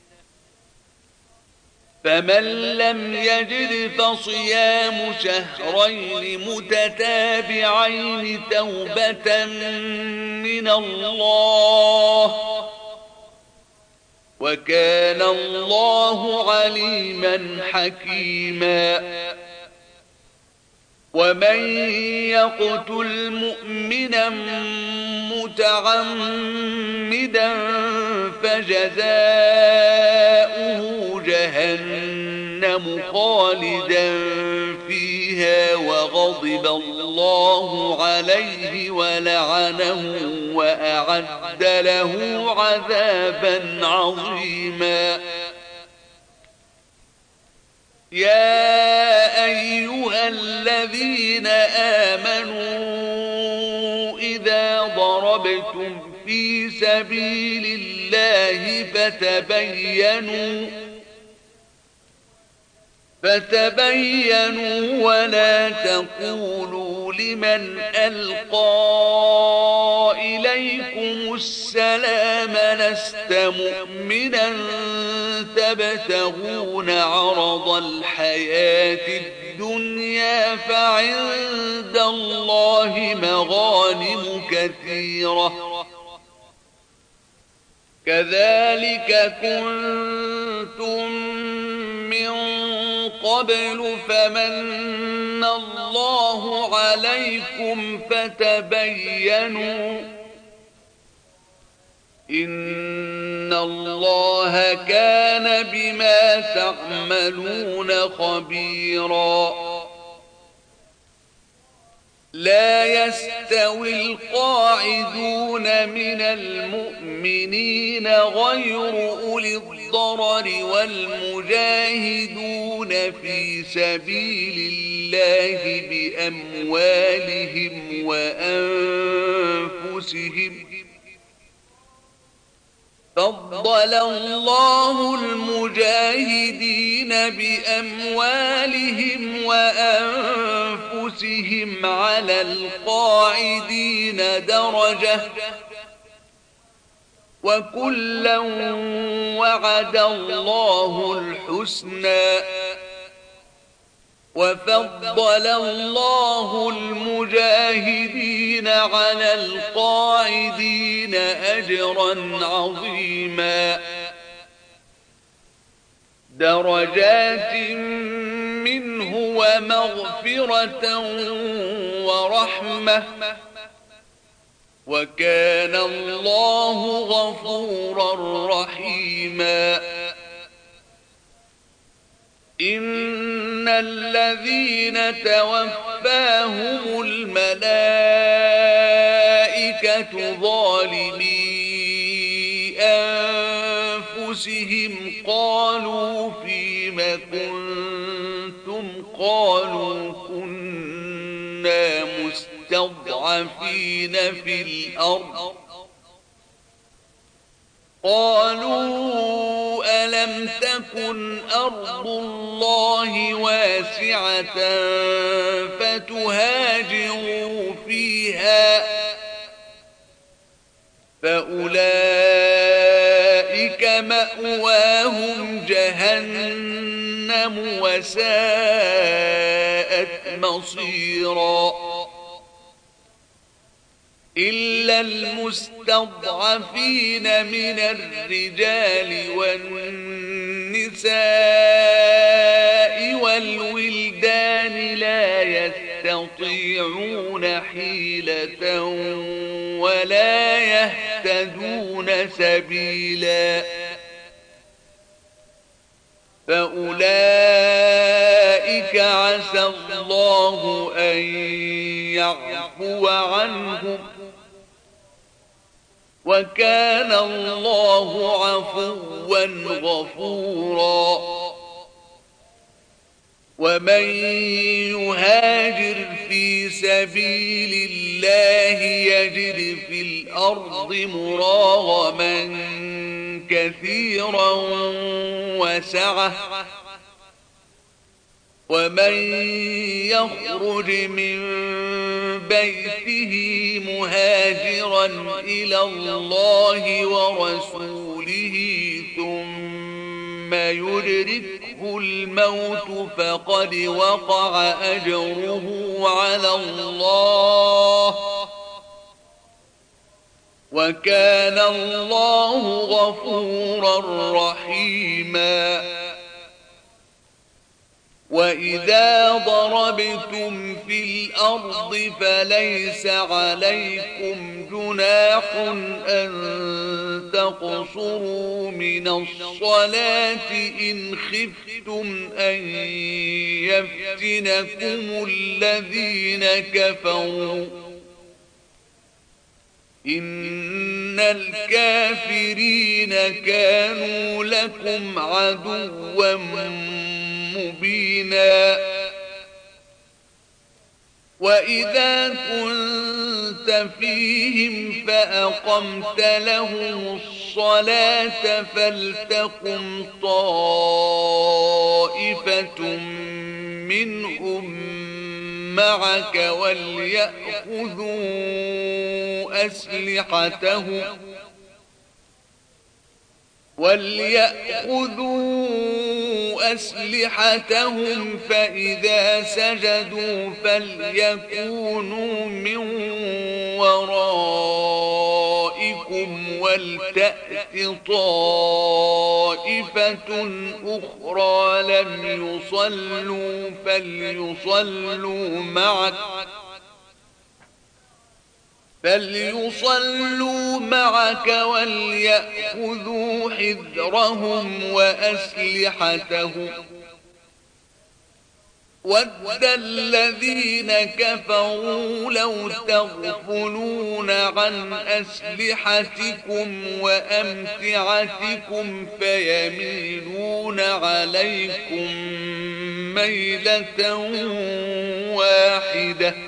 فمن لم يجد فصيام شهرين متتابعين توبة من الله وكان الله عليما حكيما ومن يقتل مؤمنا متعمدا فجزاؤه جهنم خالدا فيها وغضب الله عليه ولعنه وأعد له عذابا عظيما يا أيها الذين آمنوا إذا ضربتم في سبيل الله فتبينوا ولا تقولوا لمن ألقى إليكم السلام لست مؤمنا تبتغون عرض الحياة الدنيا فعند الله مغانم كثيرة كذلك كنتم من قبل فمن الله عليكم فتبينوا إن الله كان بما تعملون خبيرا لا يستوي القاعدون من المؤمنين غير أولي الضرر والمجاهدون في سبيل الله بأموالهم وأنفسهم فضل الله المجاهدين بأموالهم وأنفسهم على القاعدين درجة وكلا وعد الله الحسنى وفضل الله المجاهدين على القاعدين أجرا عظيما درجات منه ومغفرة ورحمة وكان الله غفورا رحيما إن الذين توفاهم الملائكة ظالمي أنفسهم قالوا فيم كنتم قالوا كنا مستضعفين في الأرض قالوا ألم تكن أرض الله واسعة فتهاجروا فيها فأولئك مأواهم جهنم وساءت مصيرا إلا المستضعفين من الرجال والنساء والولدان لا يستطيعون حيلة ولا يهتدون سبيلا فأولئك عسى الله أن يعفو عنهم وكان الله عفوا غفورا ومن يهاجر في سبيل الله يجد في الأرض مراغما كثيرا وسعة ومن يخرج من بيته مهاجرا إلى الله ورسوله ثم يدركه الموت فقد وقع أجره على الله وكان الله غفورا رحيما وإذا ضربتم في الأرض فليس عليكم جناح أن تقصروا من الصلاة إن خفتم أن يفتنكم الذين كفروا إن الكافرين كانوا لكم عدوا مبينا وإذا كنت فيهم فأقمت لهم الصلاة فلتقم طائفة منهم معك وليأخذوا أسلحتهم فإذا سجدوا فليكونوا من ورائكم ولتأت طائفة أخرى لم يصلوا فليصلوا معك وليأخذوا حذرهم وأسلحتهم ود الذين كفروا لو تغفلون عن أسلحتكم وأمتعتكم فيميلون عليكم ميلة واحدة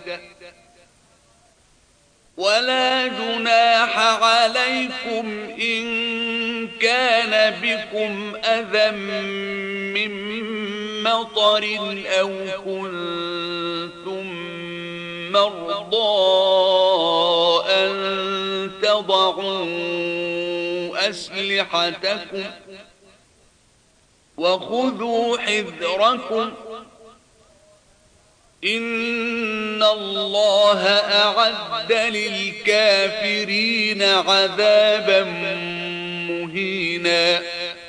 ولا جناح عليكم إن كان بكم أذى من مطر أو كنتم مرضى أن تضعوا أسلحتكم وخذوا حذركم إن الله أعد للكافرين عذابا مهينا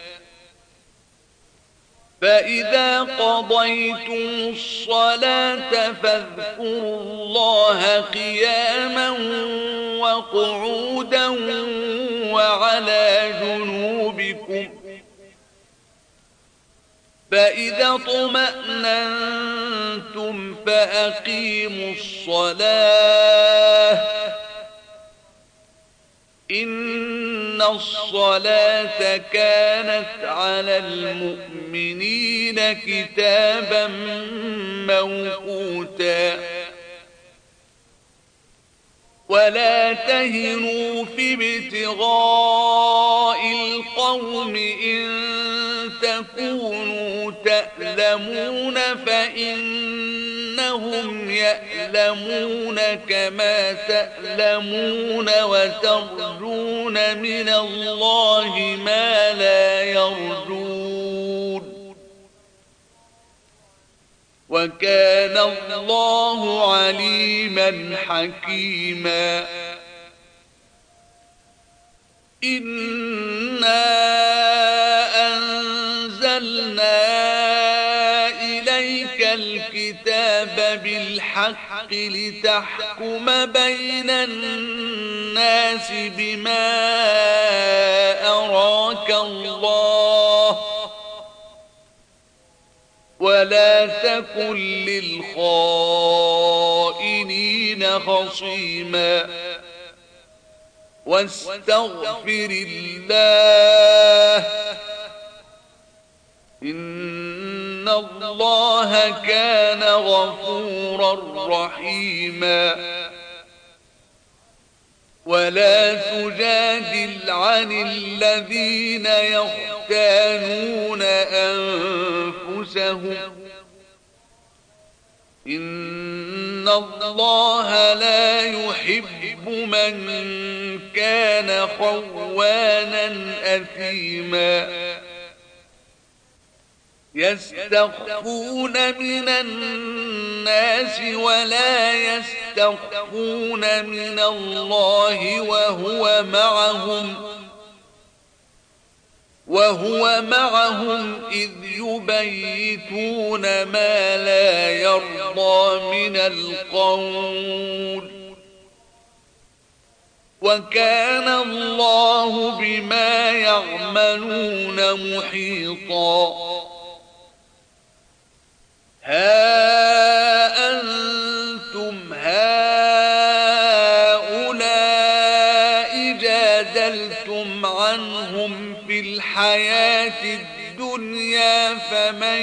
فإذا قضيتم الصلاة فاذكروا الله قياما وقعودا وعلى جنوبكم فإذا اطمأننتم فأقيموا الصلاة إن الصلاة كانت على المؤمنين كتابا موقوتا ولا تهنوا في ابتغاء القوم إن تكونوا تألمون فإنهم يألمون كما تألمون وترجون من الله ما لا يرجون وكان الله عليما حكيما إنا أنزلنا إليك الكتاب بالحق لتحكم بين الناس بما أراك الله ولا تكن للخائنين خصيما واستغفر الله إن الله كان غفورا رحيما ولا تجادل عن الذين يختانون أنفسهم إن الله لا يحب من كان خوانا أثيما يستخفون من الناس ولا يستخفون من الله وهو معهم إذ يبيتون ما لا يرضى من القول وكان الله بما يعملون محيطا ها أنتم هؤلاء جادلتم عنهم في الحياة الدنيا فمن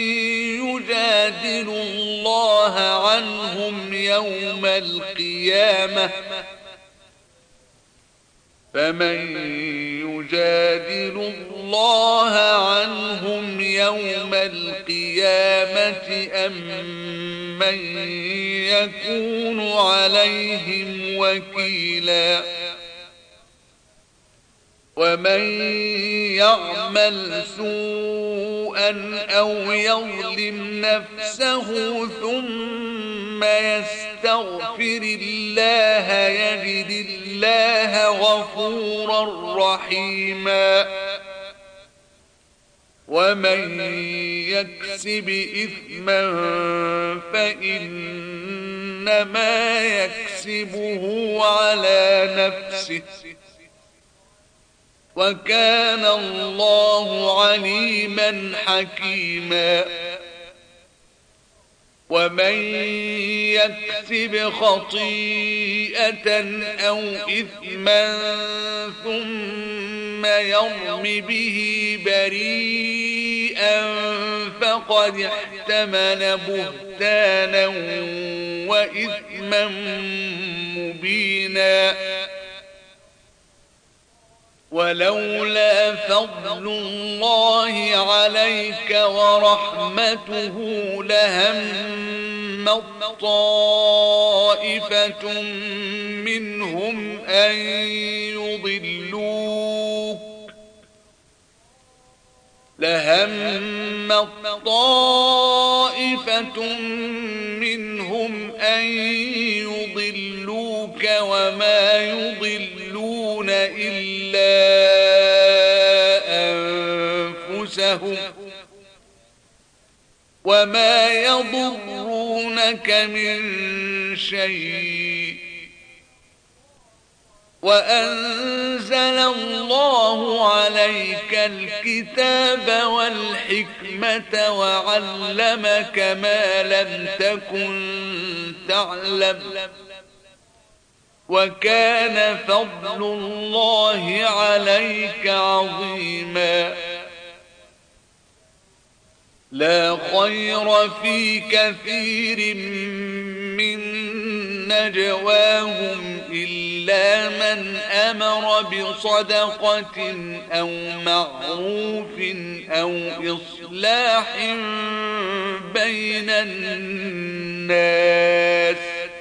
يجادل الله عنهم يوم القيامة أم من يكون عليهم وكيلا ومن يعمل سوءا أو يظلم نفسه ثم يستغفر الله يجد الله غفورا رحيما ومن يكسب إثما فإنما يكسبه على نفسه وكان الله عليما حكيما ومن يكسب خطيئة أو إثما ثم يرم به بريئا فقد احتمل بهتانا وإثما مبينا ولولا فضل الله عليك ورحمته لهم طائفة منهم أن لهم طائفة منهم أن يضلوك وما يضلون إلا أنفسهم وما يضرونك من شيء وأنزل الله عليك الكتاب والحكمة وعلمك ما لم تكن تعلم وكان فضل الله عليك عظيما لا خير في كثير من نجواهم إلا من أمر بصدقة أو معروف أو إصلاح بين الناس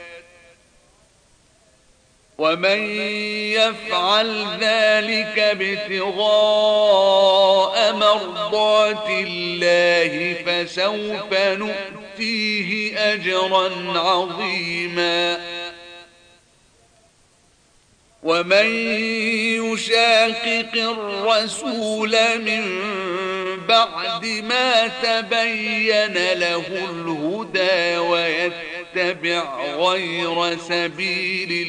ومن يفعل ذلك ابتغاء مرضات الله فسوف نؤتيه أجرا عظيما ومن يشاقق الرسول من بعد ما تبين له الهدى ويتبع غير سبيل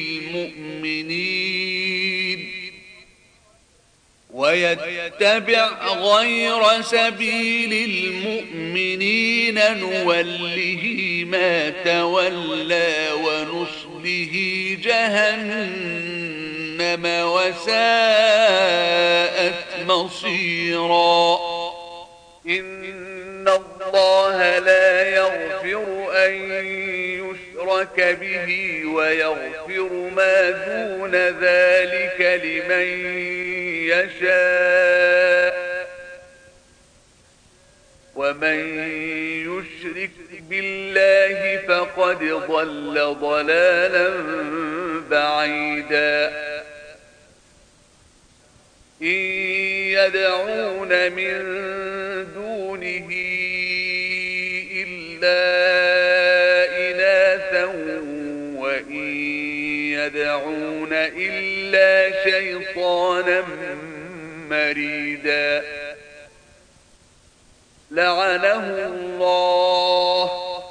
المؤمنين نوله ما تولى ونصله جهنم وساءت مصيرا إن الله لا يغفر أن يشرك به ويغفر ما دون ذلك لمن يشاء ومن يشرك بالله فقد ضل ضلالا بعيدا إن يدعون من دونه إلا إناثا وإن يدعون إلا شيطانا مريدا لعنه الله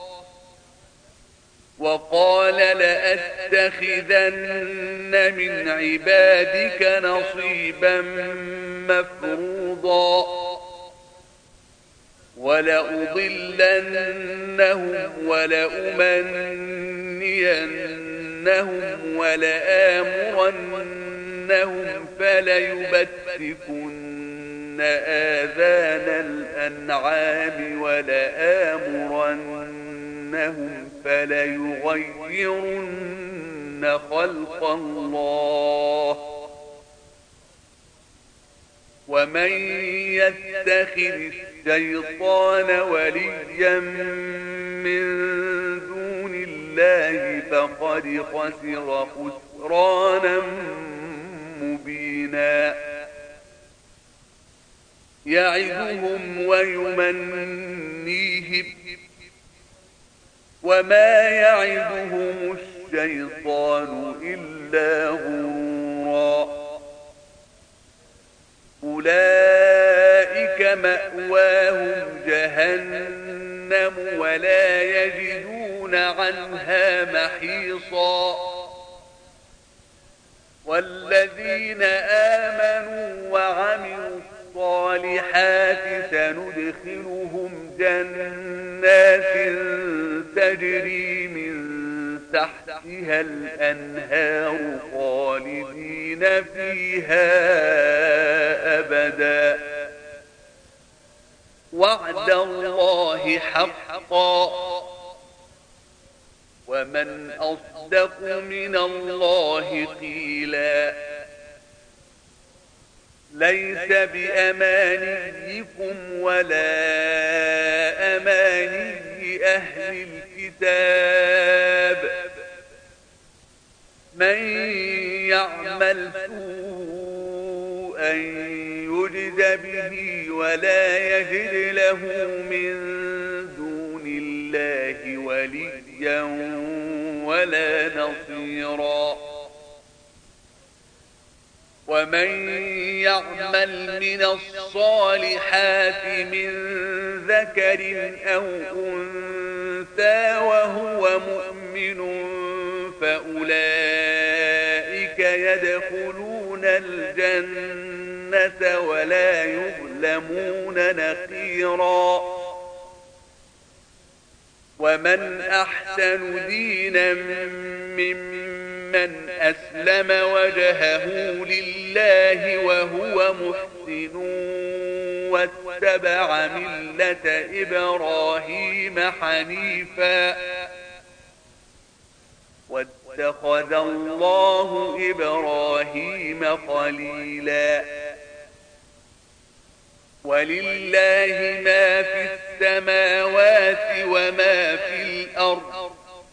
وقال لأتخذن من عبادك نصيبا مفروضا ولأضلنهم ولأمنينهم ولآمرنهم فليبتكن آذان الأنعام ولآمرنهم فليغيرن خلق الله ومن يتخذ الشيطان وليا من دون الله فقد خسر خسرانا مبينا يعظهم ويمنيهم وما يعظهم الشيطان إلا غرورا أولئك مأواهم جهنم ولا يجدون عنها محيصا والذين آمنوا وعملوا الصالحات سندخلهم جنات تجري من تحتها الأنهار خالدين فيها أبدا وعد الله حقا ومن أصدق من الله قيلا ليس بأمانيكم ولا أماني أهل الكتاب من يعمل سوءا يجز يرد به ولا يجد له من دون الله وليا ولا نصيرا. ومن يعمل من الصالحات من ذكر أو أنثى وهو مؤمن فأولئك يدخلون الجنة ولا يظلمون نقيرا. ومن أحسن دينا ممن أسلم وجهه لله وهو محسن واتبع ملة إبراهيم حنيفا واتخذ الله إبراهيم خليلا. ولله ما في السماوات وما في الأرض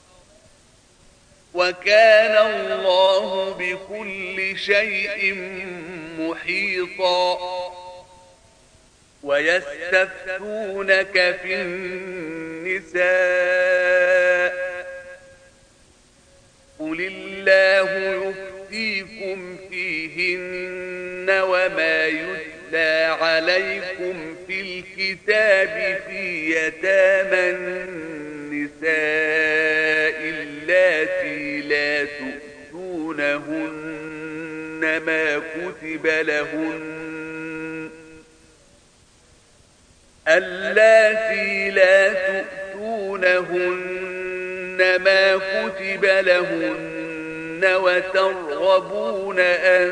وكان الله بكل شيء محيطا. ويستفتونك في النساء قل الله يفتيكم فيهن وما يتلى عليكم في الكتاب في يتامى النساء اللاتي لا تؤتونهن ما كتب لهن وترغبون أن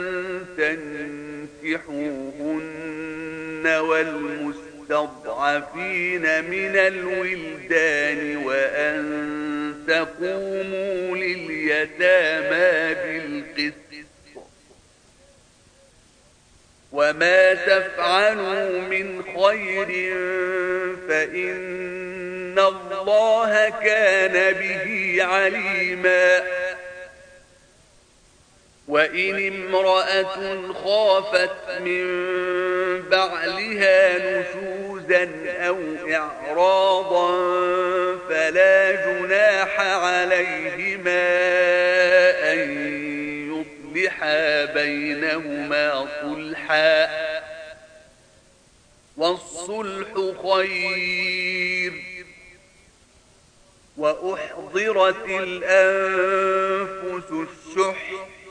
تنكحوهن والمستضعفين من الولدان وأن تقوموا لليتامى بالقسط وما تفعلوا من خير فإن الله كان به عليما. وإن امرأة خافت من بعلها نشوزا أو إعراضا فلا جناح عليهما أن يصلحا بينهما صلحا والصلح خير. وأحضرت الأنفس الشح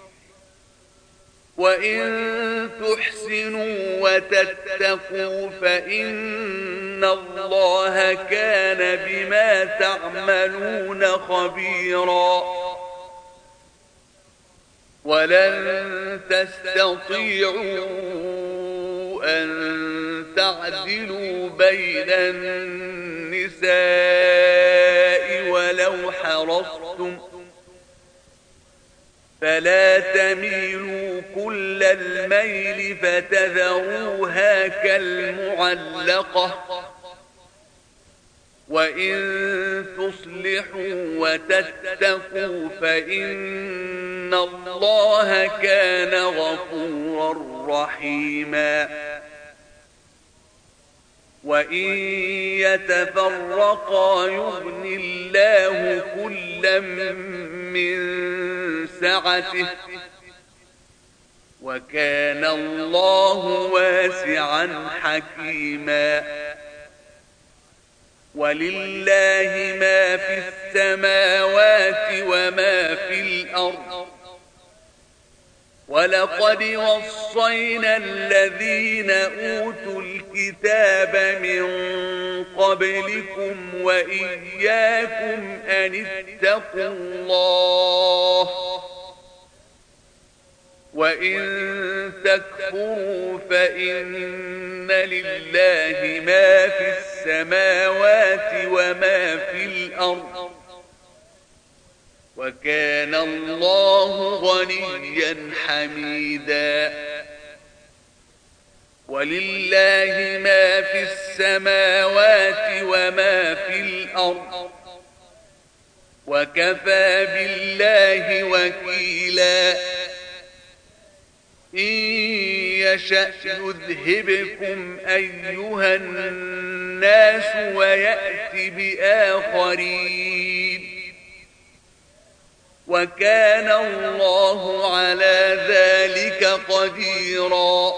وإن تحسنوا وتتقوا فإن الله كان بما تعملون خبيرا. ولن تستطيعوا أن تعدلوا بين النساء ولو حرصتم فلا تميلوا كل الميل فتذروها كالمعلقة. وإن تصلحوا وتتقوا فإن الله كان غفورا رحيما. وإن يتفرقا يغن الله كلا من سعته وكان الله واسعا حكيما. ولله ما في السماوات وما في الأرض ولقد وصينا الذين أوتوا الكتاب من قبلكم وإياكم أن اتقوا الله وإن تكفروا فإن لله ما في السماوات وما في الأرض وكان الله غنيا حميدا. ولله ما في السماوات وما في الأرض وكفى بالله وكيلا. إن يشأ يذهبكم أيها الناس ويأتي بآخرين وكان الله على ذلك قديرا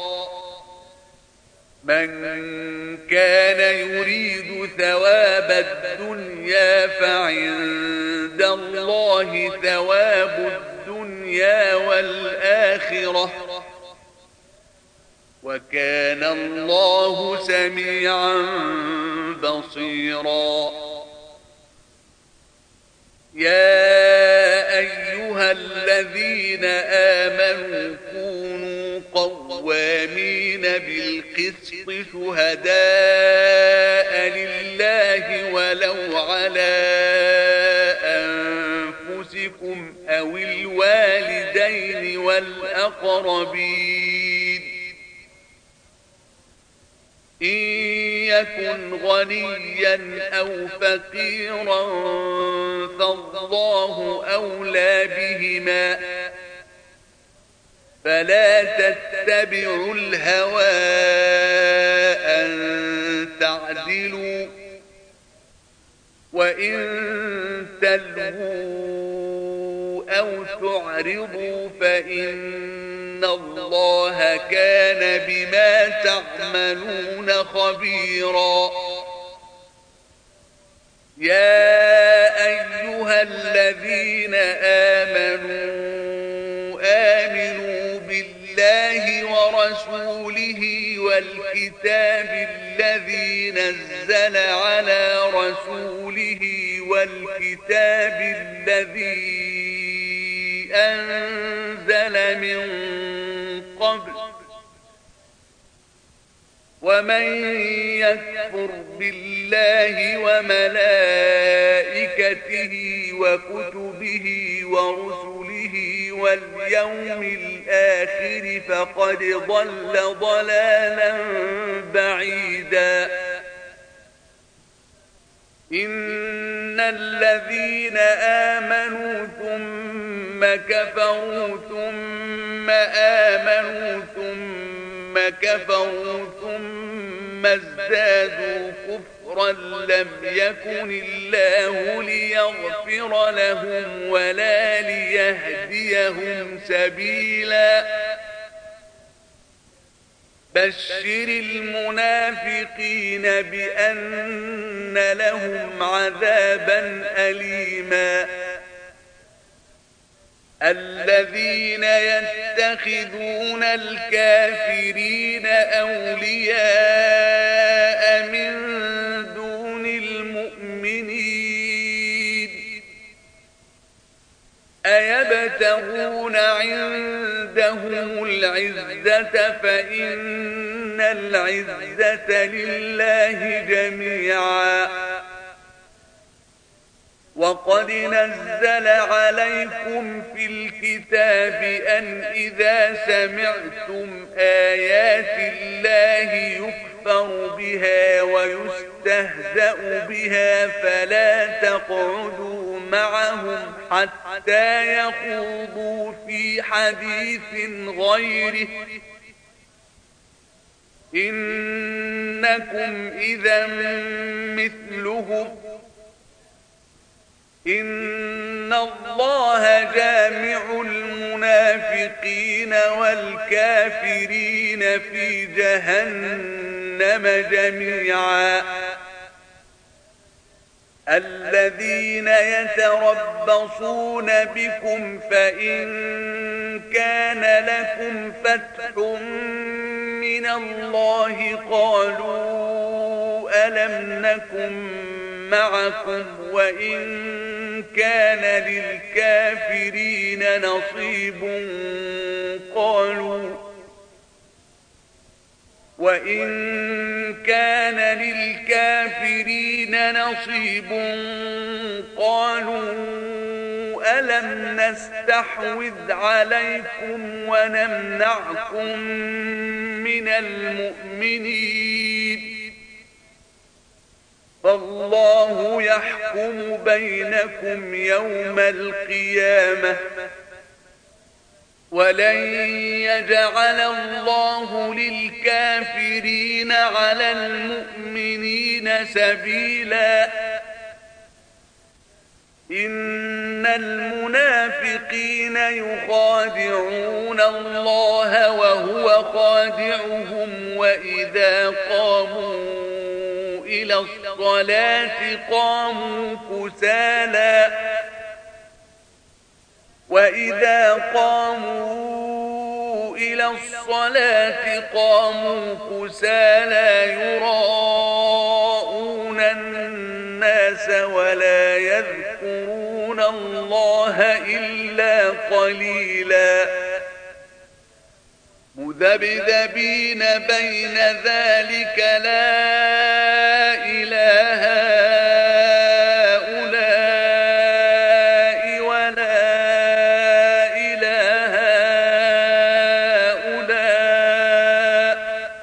من كان يريد ثواب الدنيا فعند الله ثواب الدنيا والآخرة وكان الله سميعا بصيرا يا أيها الذين آمنوا كونوا قوامين بالقسط شهداء لله ولو على أنفسكم أو الوالدين والأقربين إن يكن غنيا أو فقيرا فالله أولى بهما فلا تتبعوا الهوى أن تعدلوا وإن تلووا أو تعرضوا فإن الله كان بما تعملون خبيرا يا أيها الذين آمنوا بالله ورسوله والكتاب الذي نزل على رسوله والكتاب الذي أنزل من قبل ومن يكفر بالله وملائكته وكتبه ورسله واليوم الآخر فقد ضل ضلالا بعيدا إن الذين آمنوا ثم كفروا ثم آمنوا ثم كفروا ثم ازدادوا كفرا لم يكن الله ليغفر لهم ولا ليهديهم سبيلا بشر المنافقين بأن لهم عذابا أليما الذين يتخذون الكافرين أولياء من دون المؤمنين أيبتغون عندهم العزة فإن العزة لله جميعا وقد نزل عليكم في الكتاب أن إذا سمعتم آيات الله يكفر بها ويستهزأ بها فلا تقعدوا معهم حتى يخوضوا في حديث غيره إنكم إذا مثلهم إن الله جامع المنافقين والكافرين في جهنم جميعا الذين يتربصون بكم فإن كان لكم فتح من الله قالوا ألم نكن معكم وإن كان للكافرين نصيب قالوا ألم نستحوذ عليكم ونمنعكم من المؤمنين فالله يحكم بينكم يوم القيامة ولن يجعل الله للكافرين على المؤمنين سبيلا إن المنافقين يخادعون الله وهو خادعهم وإذا قاموا إلى الصلاة قاموا كسالى يراءون الناس ولا يذكرون الله إلا قليلا مذبذبين بين ذلك لا إله هؤلاء ولا إله هؤلاء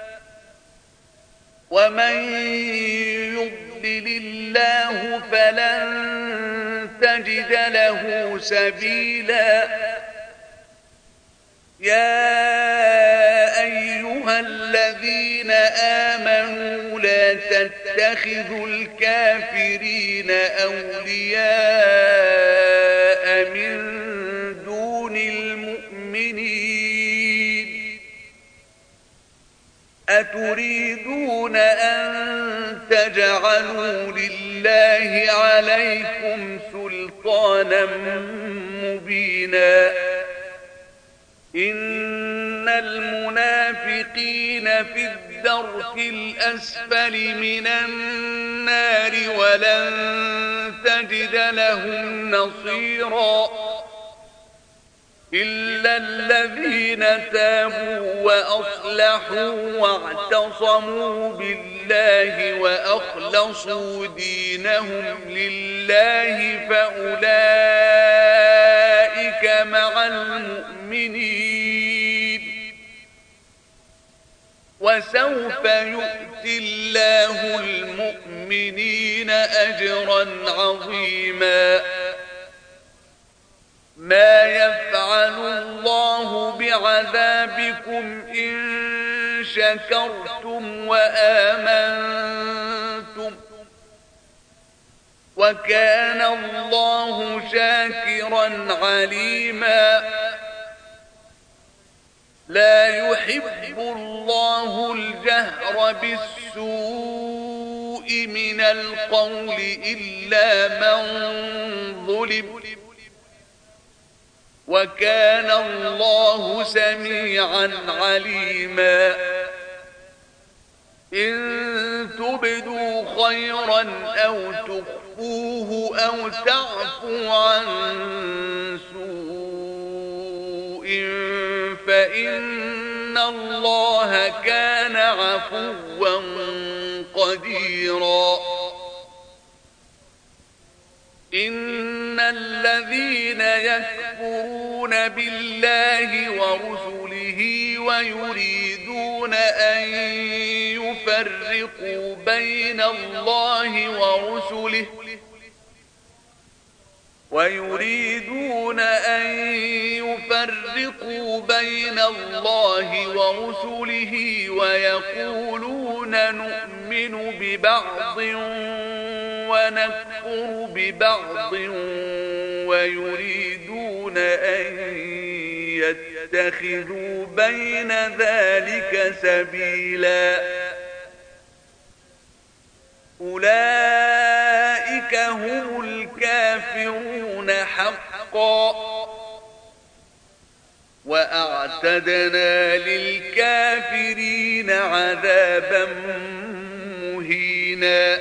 ومن يضلل الله فلن تجد له سبيلا يا أيها الذين آمنوا لا تتخذوا الكافرين أولياء من دون المؤمنين أتريدون أن تجعلوا لله عليكم سلطانا مبينا إن المنافقين في الدرك الأسفل من النار ولن تجد لهم نصيرا إلا الذين تابوا وأصلحوا واعتصموا بالله وأخلصوا دينهم لله فأولئك مع المؤمنين وسوف يؤتي الله المؤمنين أجرا عظيما ما يفعل الله بعذابكم إن شكرتم وآمنتم وكان الله شاكرا عليما لا يحب الله الجهر بالسوء من القول إلا من ظلم وكان الله سميعا عليما إن تبدوا خيرا أو تخفوه أو تعفوا عن سوء فإن الله كان عفوا قديرا إن الذين يكفرون بالله ورسله ويريدون أن يفرقوا بين الله ورسله ويقولون نؤمن ببعض ونكفر ببعض ويريدون أن يتخذوا بين ذلك سبيلا أولئك هم الكافرون حقا وأعتدنا للكافرين عذابا مهينا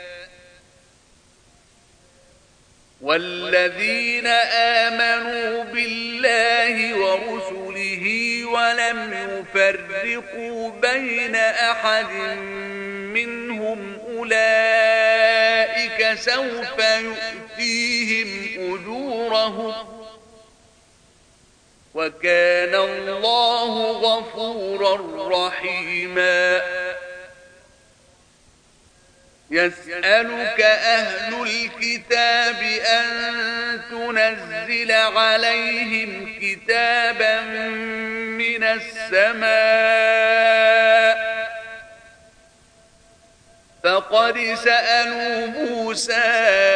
والذين آمنوا بالله ورسله ولم يفرقوا بين أحد منهم أولئك سوف يؤتيهم أجورهم وكان الله غفورا رحيما يسألك أهل الكتاب أن تنزل عليهم كتابا من السماء فقد سألوا موسى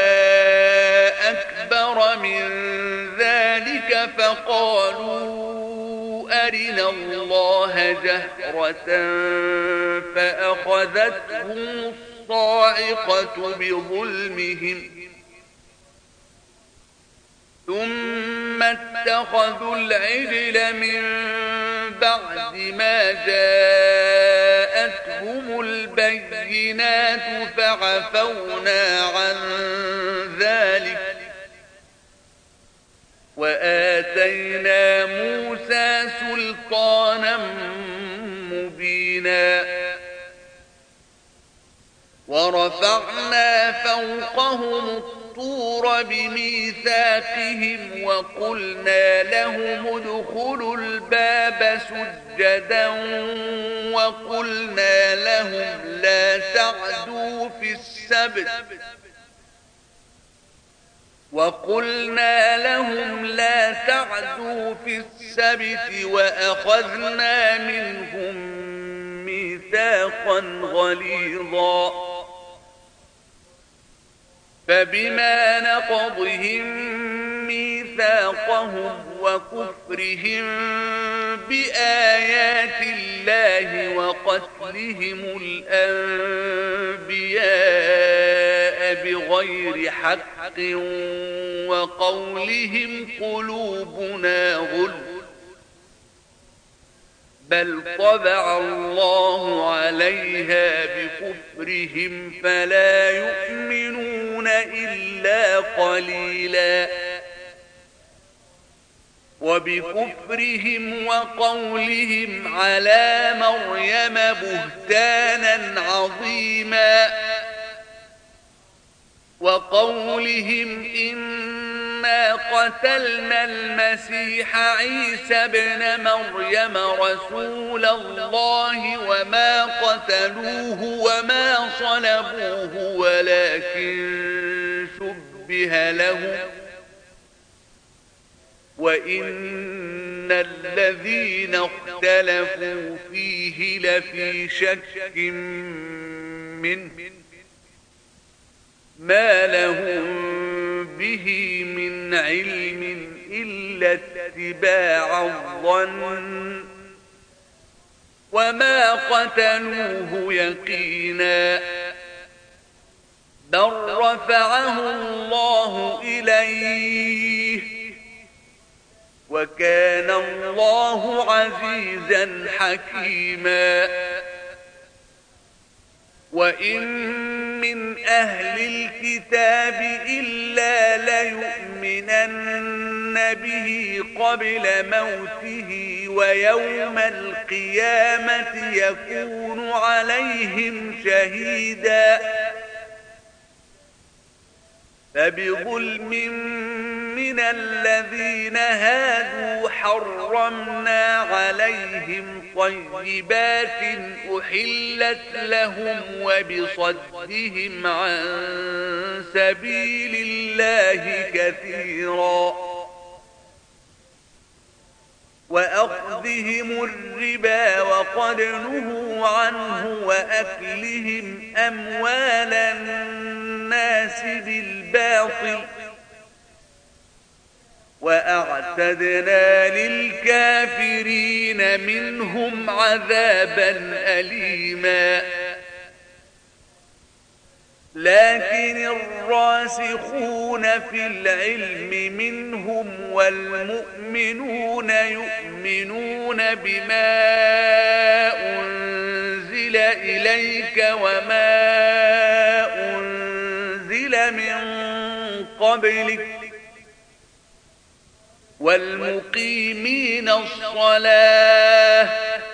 أكبر من ذلك فقالوا أرنا الله جهرة فأخذتهم الصاعقة بظلمهم ثم اتخذوا العجل من بعد ما جاءتهم البينات فعفونا عن ذلك وآتينا موسى سلطانا مبينا ورفعنا فوقهم الطور بميثاقهم وقلنا لهم ادخلوا الباب سجدا وقلنا لهم لا تعدوا في السبت وأخذنا منهم ميثاقا غليظا فبما نقضهم ميثاقهم وكفرهم بآيات الله وقتلهم الأنبياء بغير حق وقولهم قلوبنا غلف بل طبع الله عليها بكفرهم فلا يؤمنون إلا قليلا وبكفرهم وقولهم على مريم بهتانا عظيما وقولهم إنا قتلنا المسيح عيسى ابن مريم رسول الله وما قتلوه وما صلبوه ولكن شبه لهم وإن الذين اختلفوا فيه لفي شك منه ما لهم به من علم إلا اتباع الظن وما قتلوه يقينا بل رفعه الله إليه وكان الله عزيزا حكيما وإن من أهل الكتاب إلا ليؤمنن به قبل موته ويوم القيامة يكون عليهم شهيدا فبظلم من الذين هادوا حرمنا عليهم طيبات أحلت لهم وبصدهم عن سبيل الله كثيرا وأخذهم الربا وقد نهوا عنه وأكلهم أموال الناس بالباطل وأعتدنا للكافرين منهم عذابا أليما لكن الراسخون في العلم منهم والمؤمنون يؤمنون بما أنزل إليك وما أنزل من قبلك والمقيمين الصلاة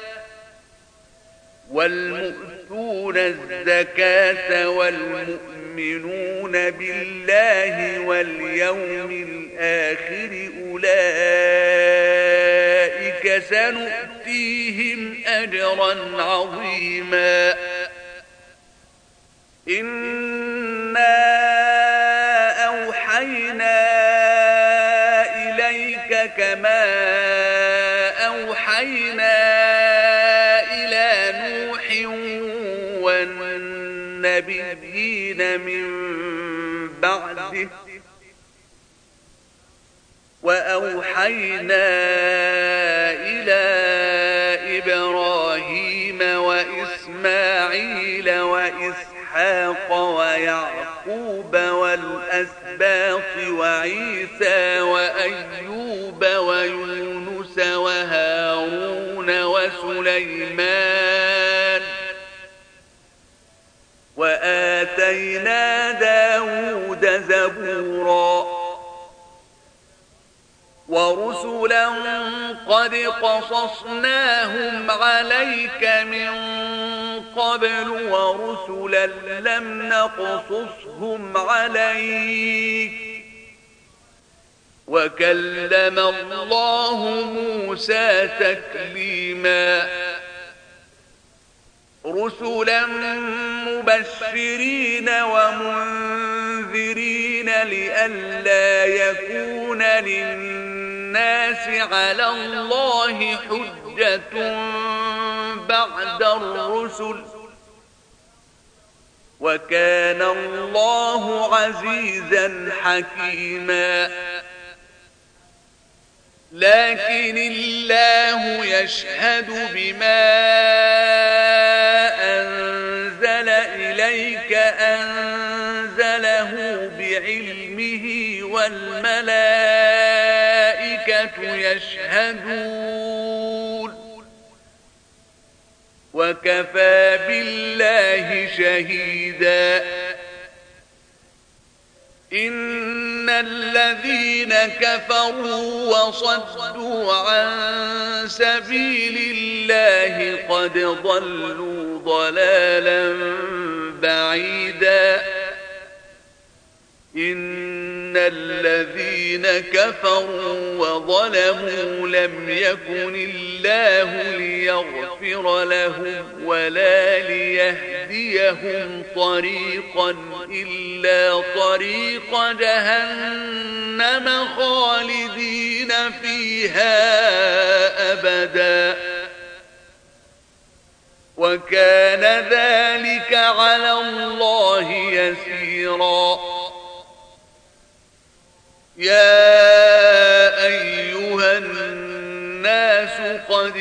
والمؤتون الزكاة والمؤمنون بالله واليوم الآخر أولئك سنؤتيهم أجرا عظيما إنا أوحينا إليك كما أوحينا إلى نوح والنبيين من بعده وأوحينا إلى إبراهيم وإسماعيل وإسحاق ويعقوب والأسباط وعيسى وأيوب ويونس وهارون وسليمان وآتينا داود زبورا ورسلا قد قصصناهم عليك من قبل ورسلا لم نقصصهم عليك وكلم الله موسى تكليما رسلا مبشرين ومنذرين لئلا يكون للناس على الله حجة بعد الرسل وكان الله عزيزا حكيما لكن الله يشهد بما أنزل إليك أنزله بعلمه والملائكة يشهدون وكفى بالله شهيدا إن الذين كفروا وصدوا عن سبيل الله قد ضلوا ضلالا بعيدا إن الذين كفروا وظلموا لم يكن الله ليغفر لهم ولا ليهديهم طريقا إلا طريق جهنم خالدين فيها أبدا وكان ذلك على الله يسيرا يا أيها الناس قد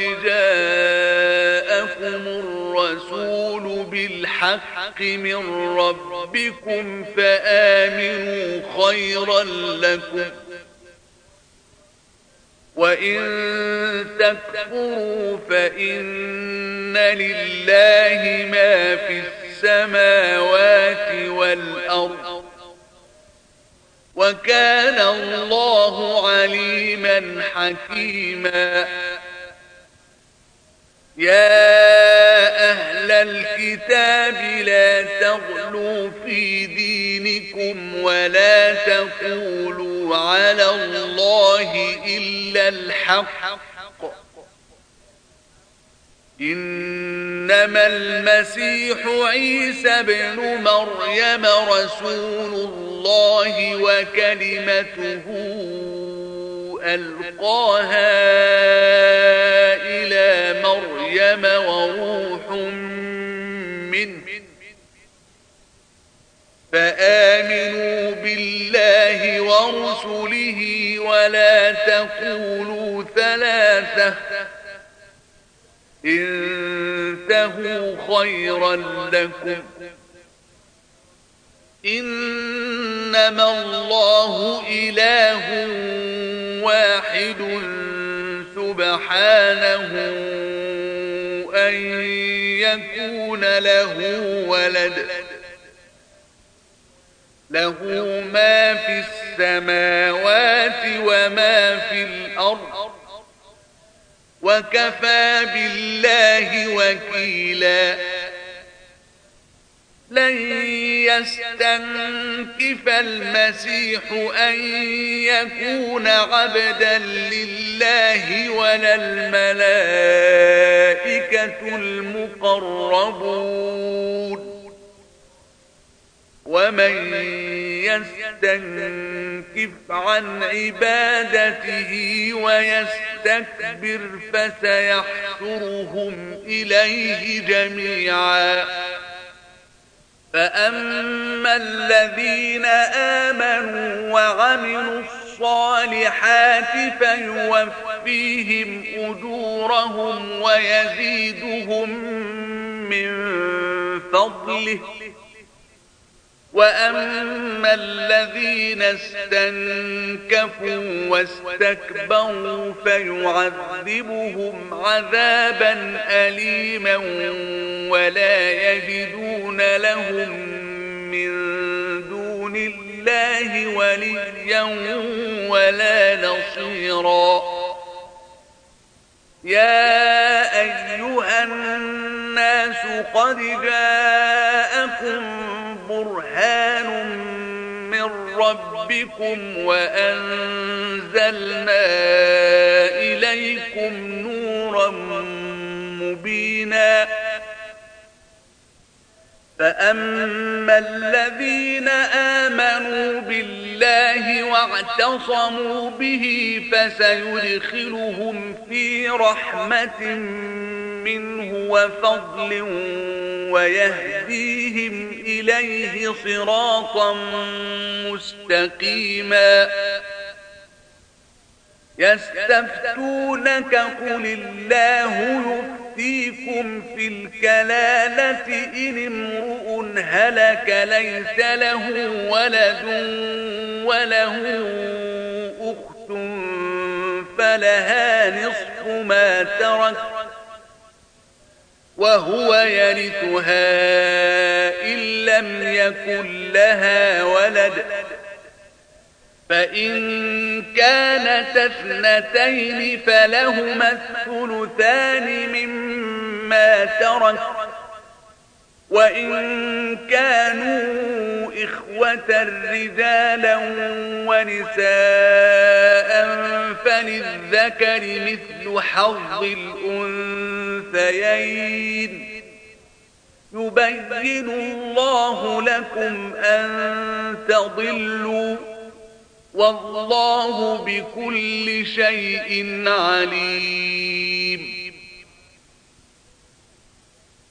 جاءكم الرسول بالحق من ربكم فآمنوا خيرا لكم وإن تكفروا فإن لله ما في السماوات والأرض وكان الله عليما حكيما يا أهل الكتاب لا تغلوا في دينكم ولا تقولوا على الله إلا الحق إنما المسيح عيسى بن مريم رسول الله وكلمته ألقاها إلى مريم وروح منه فآمنوا بالله ورسله ولا تقولوا ثلاثة انتهوا خيرا لكم إنما الله إله واحد سبحانه أن يكون له ولد له ما في السماوات وما في الأرض وكفى بالله وكيلا لن يستنكف المسيح أن يكون عبدا لله ولا الملائكة المقربون ومن يستنكف عن عبادته ويستكبر فسيحشرهم إليه جميعا فأما الذين آمنوا وعملوا الصالحات فيوفيهم أجورهم ويزيدهم من فضله وأما الذين استنكفوا واستكبروا فيعذبهم عذابا أليما ولا يجدون لهم من دون الله وليا ولا نصيرا يا أيها الناس قد جاءكم برهان من ربكم وأنزلنا إليكم نورا مبينا فأما الذين آمنوا بالله واعتصموا به فسيدخلهم في رحمة منه وفضل ويهديهم إليه صراطا مستقيما يستفتونك قل الله يفتيكم في الكلالة إن امرؤ هلك ليس له ولد وله أخت فلها نصف ما ترك وهو يرثها إن لم يكن لها ولد فإن كانت اثنتين فلهما الثلثان مما ترك وإن كانوا إخوة رجالا ونساء فللذكر مثل حظ الأنثيين يبين الله لكم أن تضلوا والله بكل شيء عليم